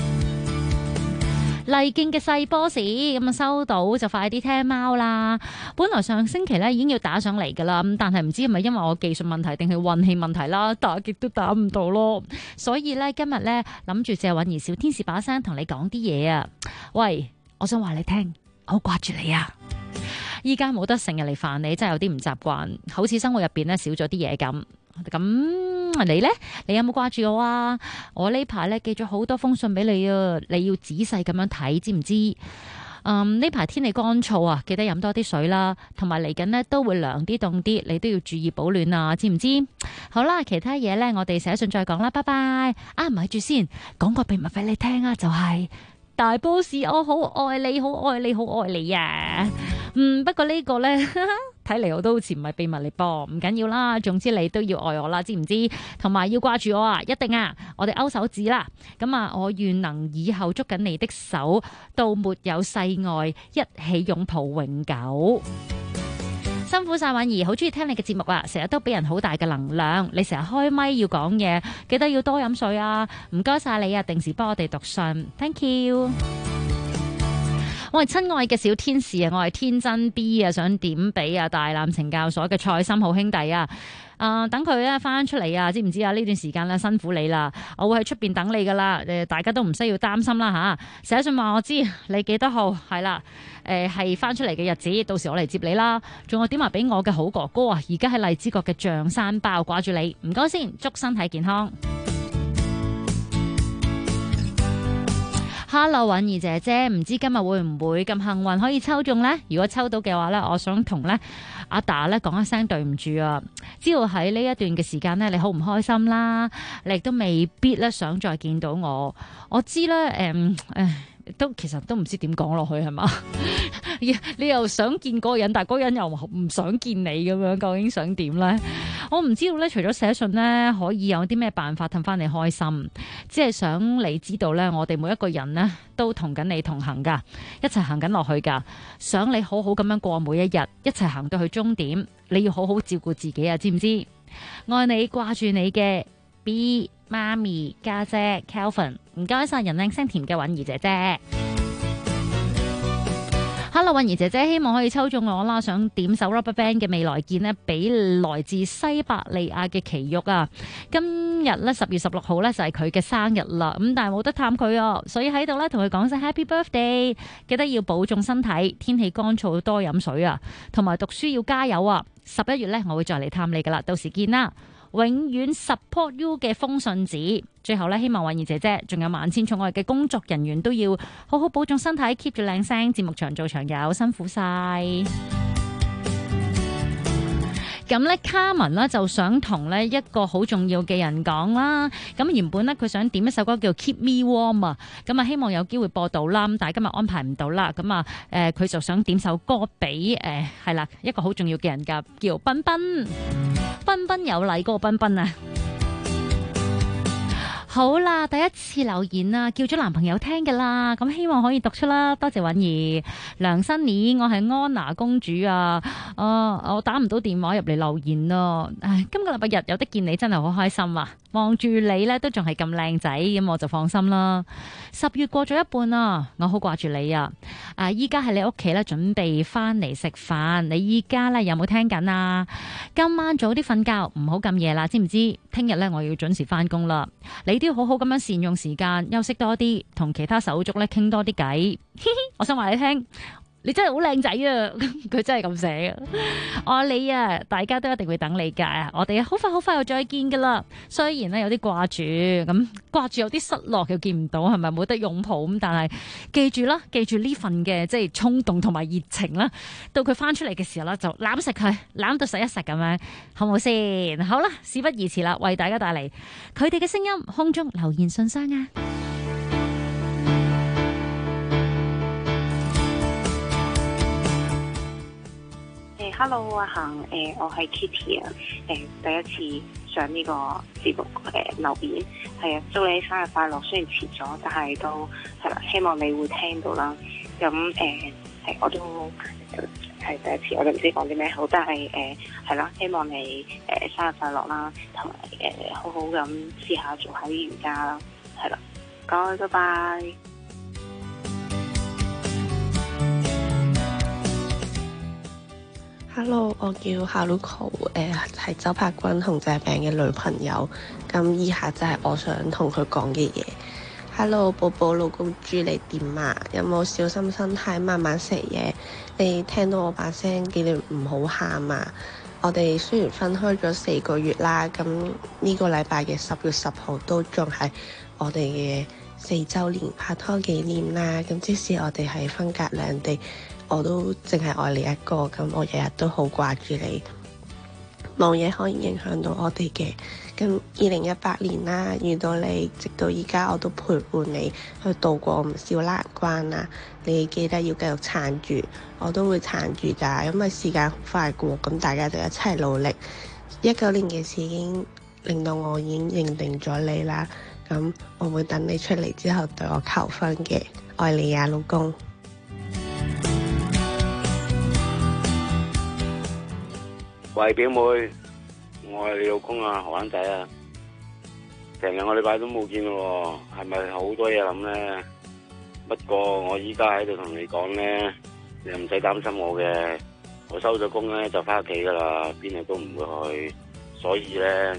麗徑嘅細波士咁啊，收到就快啲聽貓啦。本來上星期咧已經要打上嚟噶啦，咁但係唔知係咪因為我技術問題定係運氣問題啦，打極都打唔到咯。所以咧今日咧諗住借允兒小天使把聲同你講啲嘢啊。喂，我想話你聽，我好掛住你啊！依家冇得成日嚟煩你，真係有啲唔習慣，好似生活入邊咧少咗啲嘢咁。咁你呢？你有冇掛住我啊？我呢排咧寄咗好多封信俾你啊，你要仔細咁樣睇，知唔知？呢排天氣乾燥啊，記得飲多啲水啦，同埋嚟緊呢都會涼啲凍啲，你都要注意保暖啊，知唔知？好啦，其他嘢呢，我哋寫信再講啦，拜拜。啊，唔係住先，講個秘密俾你聽啊，就係大 boss，我好愛你，好愛你，好愛你啊！不過呢個呢，睇嚟我都好似唔係秘密嚟噃，唔緊要啦。總之你都要愛我啦，知唔知？同埋要掛住我啊，一定啊！我哋勾手指啦，咁啊，我願能以後捉緊你的手，到沒有世外，一起擁抱永久。辛苦晒允兒，好中意聽你嘅節目啊！成日都俾人好大嘅能量，你成日開咪要講嘢，記得要多飲水啊！唔該晒你啊，定時幫我哋讀信 ，thank you。我係親愛嘅小天使啊，我係天真 B 啊，想點俾啊大欖懲教所嘅蔡心好兄弟啊！等佢咧翻出嚟啊，知唔知啊？呢段時間咧辛苦你啦，我會喺出邊等你噶啦，大家都唔需要擔心啦吓。寫信話我知你幾多號係啦，係翻出嚟嘅日子，到時我嚟接你啦。仲有點埋俾我嘅好哥哥啊，而家喺荔枝角嘅象山包掛住你，唔該先，祝身體健康。Hello， 允兒姐姐，唔知今日會唔會咁幸運可以抽中呢？如果抽到嘅話呢，我想同呢阿達呢講一聲對唔住啊！知道喺呢一段嘅時間呢，你好唔開心啦，你亦都未必呢想再見到我。我知呢，都其實都唔知點講落去係嘛？你又想見嗰個人，但係嗰個人又唔想見你咁樣，究竟想點呢？我唔知道咧，除咗寫信呢，可以有啲咩辦法氹翻你開心？只係想你知道呢，我哋每一個人呢都同緊你同行噶，一齊行緊落去噶。想你好好咁樣過每一日，一齊行到去終點。你要好好照顧自己啊，知唔知？愛你掛住你嘅 B 媽咪家姐 Kelvin， 唔該晒人靚聲甜嘅允兒姐姐。Hello， 允兒姐姐，希望可以抽中我啦！想點首 Rubberband 嘅未來見呢，俾來自西伯利亞嘅奇玉啊！今日咧10月16號咧就係佢嘅生日啦，咁但係冇得探佢啊，所以喺度咧同佢講聲 Happy Birthday， 記得要保重身體，天氣乾燥多飲水啊，同埋讀書要加油啊！11月咧我會再嚟探你噶啦，到時見啦！永遠 support you 嘅風信子，最後咧希望允兒姐姐仲有萬千寵愛嘅工作人員都要好好保重身體 ，keep 住靚聲，節目長做長有，辛苦晒。咁咧，卡文呢就想同呢一個好重要嘅人講啦。咁原本呢，佢想點一首歌叫 Keep Me Warm 啊，咁啊希望有機會播到啦。咁但係今日安排唔到啦。咁啊佢就想點首歌俾係啦一個好重要嘅人㗎，叫彬彬。彬彬有禮嗰個彬彬啊！ 好啦，第一次留言啊，叫咗男朋友聽噶啦，咁希望可以讀出啦，多謝允兒。梁新年，我係安娜公主啊，我打唔到電話入嚟留言啊，唉，今個禮拜日有得見你真係好開心啊，望住你呢都仲係咁靚仔，咁我就放心啦。10月過咗一半啦，我好掛住你啊，依家喺你屋企咧，準備翻嚟食飯，你依家咧有冇聽緊啊？今晚早啲瞓覺，唔好咁夜啦，知唔知？聽日咧我要準時翻工啦，你都要好好咁樣善用時間，休息多啲，同其他手足咧傾多啲偈。我想話你聽，你真係好靚仔啊！佢真係咁寫啊！我話你啊，大家都一定會等你㗎。我哋好快又再見㗎啦。雖然咧有啲掛住，咁掛住有啲失落，又見唔到，係咪冇得擁抱咁？但係記住啦，記住呢份嘅即係衝動同埋熱情啦。到佢翻出嚟嘅時候啦，就攬實佢，攬到實一實咁樣，好唔好先？好啦，事不宜遲啦，為大家帶嚟佢哋嘅聲音，空中留言信箱啊！ Hello， 阿恒，我係 Kitty 啊，第一次上呢個節目留言，係啊，祝你生日快樂。雖然遲咗，但係都係啦，希望你會聽到啦。咁我都係第一次，我都唔知講啲咩好，但係係啦，希望你生日快樂啦，同埋好好咁試下做下啲瑜伽啦，係啦，唔該，拜拜。 Hello， 我叫 Haruko， 係周柏君紅仔餅嘅女朋友。咁以下就係我想同佢講嘅嘢。Hello， 寶寶老公豬你點啊？有冇小心身體，慢慢食嘢？你聽到我把聲，記得唔好喊啊！我哋雖然分開咗4個月啦，咁呢個禮拜嘅10月10號都仲係我哋嘅4週年拍拖紀念啦。咁即使我哋係分隔兩地，我都淨係愛你一個，咁我日日都好掛住你。冇嘢可以影響到我哋嘅。咁2018年啦，遇到你，直到而家我都陪伴你去度過唔少難關啦。你記得要繼續撐住，我都會撐住㗎。因為時間好快過，咁大家就一齊努力。19年嘅事已經令到我已經認定咗你啦。咁我會等你出嚟之後對我求婚嘅。愛你啊，老公。 喂，表妹，我係你老公啊，何灣仔啊，成個禮拜都冇見咯，係咪好多嘢諗咧？不過我依家喺度同你講咧，你唔使擔心我嘅，我收咗工咧就翻屋企噶啦，邊度都唔會去，所以咧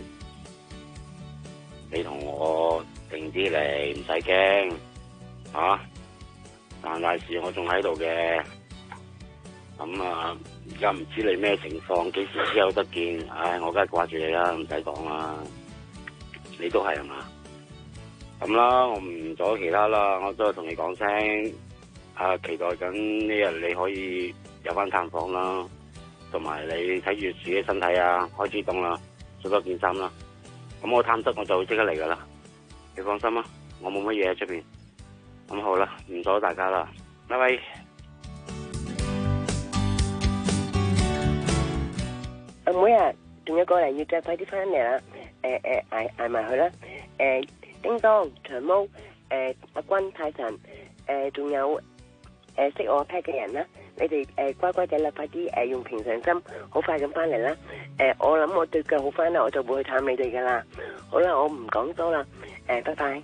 你同我定啲嚟，唔使驚，吓，但大事我仲喺度嘅，咁啊。而家唔知你咩情況，幾時先有得見？唉，我梗係掛住你啦，唔使講啦。你都係嘛？咁啦，我唔阻其他啦，我都係同你講聲，期待緊呢日你可以有翻探訪啦，同埋你睇住自己身體啊，開始凍啦，着多件衫啦。咁我探得我就會即刻嚟噶啦，你放心啦，我冇乜嘢喺出邊。咁好啦，唔阻大家啦，拜拜。 阿妹啊，仲有個零月嘅，快啲翻嚟啦！捱埋佢啦！叮當、長毛、阿君、泰臣，仲有識我 pet 嘅人啦，你哋乖乖仔啦，快啲用平常心，好快咁翻嚟啦！我諗我對腳好翻啦，我就會去探你哋噶啦。好啦，我唔講多啦，拜拜。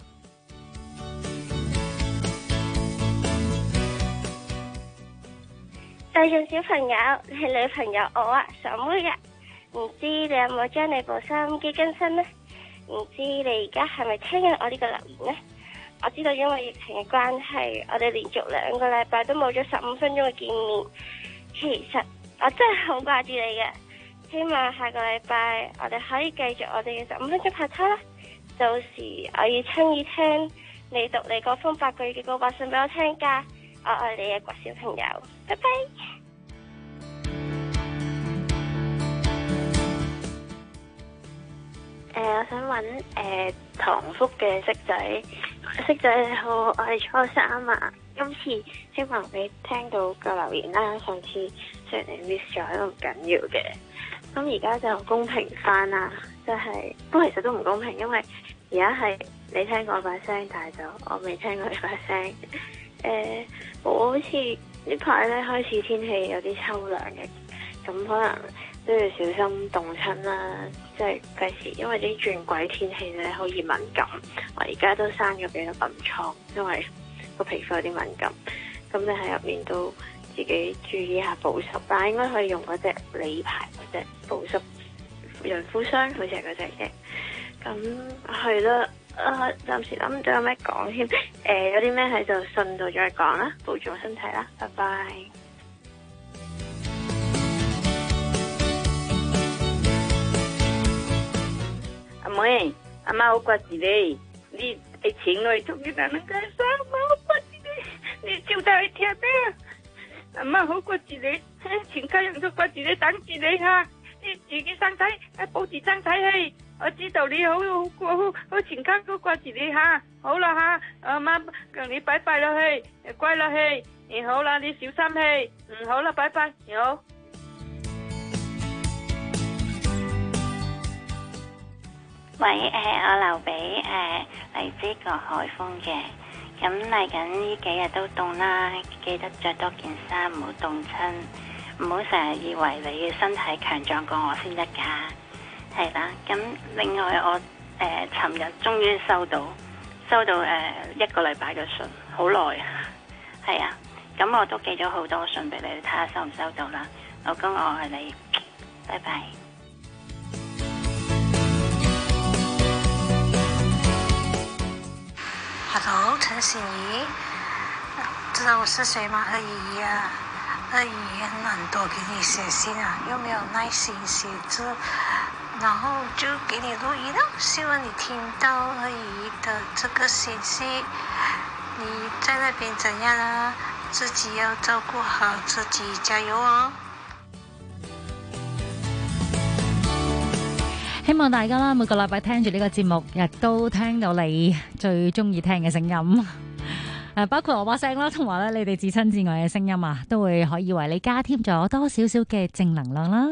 細眾小朋友，你係女朋友我啊，傻妹啊！唔知你有冇將你部收音機更新呢？唔知你而家係咪聽緊我呢個留言呢？我知道因為疫情嘅關係，我哋連續2個禮拜都冇咗15分鐘嘅見面。其實我真係好掛住你嘅，希望下個禮拜我哋可以繼續我哋嘅15分鐘拍拖啦。到時我要親耳聽你讀你嗰封8個月嘅告白信俾我聽噶。我愛你嘅小朋友，拜拜。 我想揾唐福嘅色仔，色仔你好，我係初3啊。今次希望你聽到個留言啦，上次雖然你 miss 咗都唔緊要嘅。 咁而家就公平翻啦，即係不過其實都唔公平，因為而家係你聽過把聲，但係就我未聽過你把聲。我好似呢排咧開始天氣有啲秋涼嘅，咁可能都要小心凍親啦。即係費事，因為啲轉季天氣咧好易敏感。我而家都生咗幾多暗瘡，因為個皮膚有啲敏感。咁你喺入面都自己注意一下保濕，但係應該可以用嗰隻理牌嗰隻保濕潤膚霜，好似係嗰隻嘅。咁係啦，暫時諗唔到有咩講添。有啲咩喺度信度再講啦，保重身體啦，拜拜。 阿妹，阿媽好掛住你，你請我終於能夠生，阿媽好掛住你，你照帶去聽咩？阿媽好掛住你，全家人都掛住你，等住你吓，你自己身體，保持身體氣。我知道你好全家都掛住你吓，好啦吓，阿媽同你拜拜啦去，乖啦去，你好啦，你小心氣，好啦，拜拜，你好。 喂，我留俾荔枝角海豐嘅，咁嚟緊呢幾日都凍啦，記得着多件衫，唔好凍親，唔好成日以為你嘅身體強壯過我先得㗎，係啦。咁另外我尋日終於收到1個禮拜嘅信，好耐啊，係啊，咁我都寄咗好多信俾你，睇下收唔收到啦。老公，我愛你，拜拜。 Hello， 陳欣怡，知道我是誰嗎？二姨啊，二姨很懶惰，給你寫信啊，又沒有耐心寫字，然後就給你錄音了，希望你聽到二姨的這個信息。你在那邊怎樣啊？自己要照顧好自己，加油哦！ 希望大家啦，每個禮拜聽住呢個節目，亦都聽到你最中意聽嘅聲音，包括我把聲啦，同埋咧你哋至親至愛嘅聲音啊，都會可以為你加添咗多少少嘅正能量啦。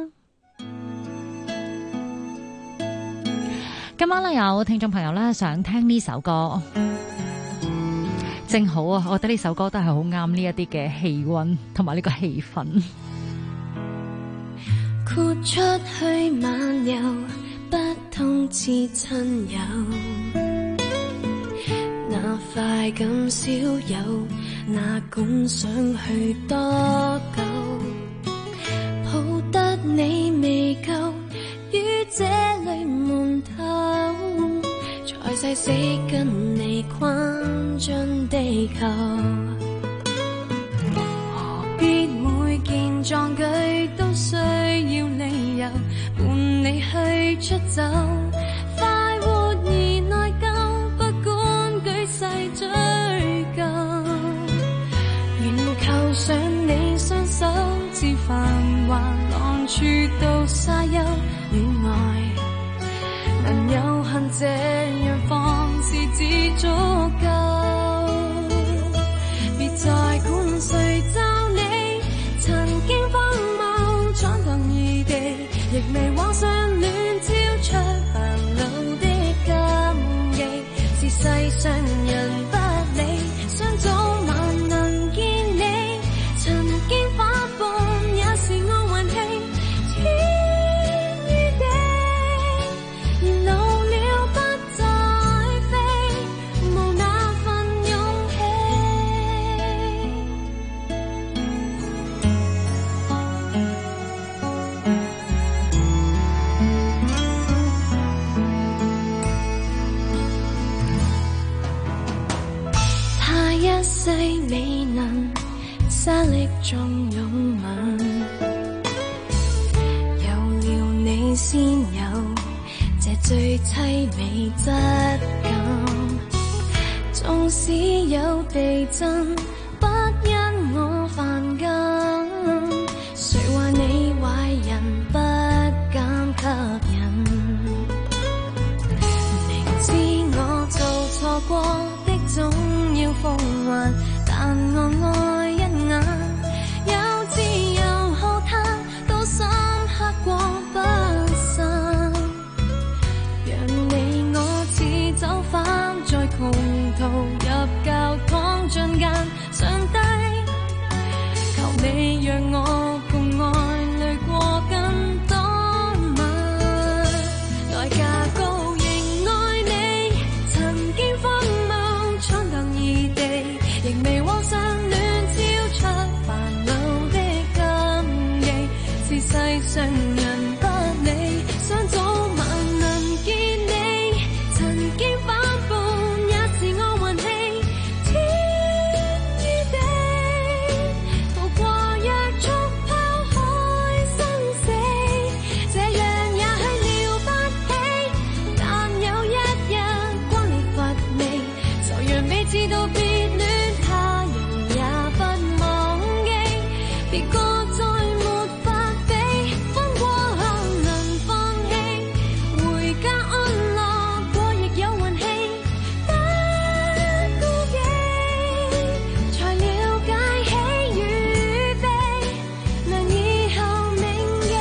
今晚咧有聽眾朋友咧想聽呢首歌，正好啊，我覺得呢首歌都係好啱呢一啲嘅氣溫同埋呢個氣氛。 豁出去漫遊，不通知親友，那快感少有，哪管想去多久，抱得你未夠，於這裏悶透，才誓死跟你困進地球，何必每件壯舉都需要理由，伴你去出走，快活而內疚，不管舉世追究，願扣上你雙手，自繁華浪處到沙丘，戀愛能有幸這樣放肆只足夠，別再管誰罩你曾經荒謬闖蕩異地，亦未妄想亂超出煩惱的禁忌，是世上人不理，想早晚能見你，曾經反叛也是我運氣，天與地，年老了不再飛，無那份勇氣。他一世未能沙礫中擁吻，有了你先有這最淒美質感，縱使有地震不因我反感，誰話你壞人不敢吸引，明知我做錯過的總要奉還，但我愛一眼，有自由好他都深刻過不常人不理，想早晚能見你。曾經反叛也是我運氣，天與地渡過約束拋開生死，這樣也許了不起，但有一日關你乏味，就讓彼此道別戀，他人也不忘記，別個再沒法比，風過後能放棄，回家安樂過亦有運氣，不顧忌，才了解喜與悲，能以後銘記。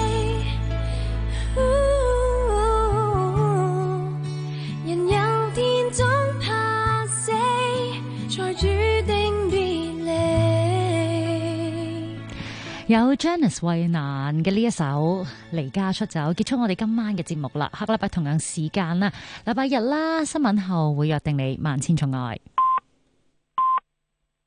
人有天總怕死，才注定別離。 有 Janice 衛蘭嘅呢一首離家出走，結束我哋今晚嘅節目啦。下個禮拜同樣時間啦，禮拜日啦，新聞後會約定你萬千寵愛。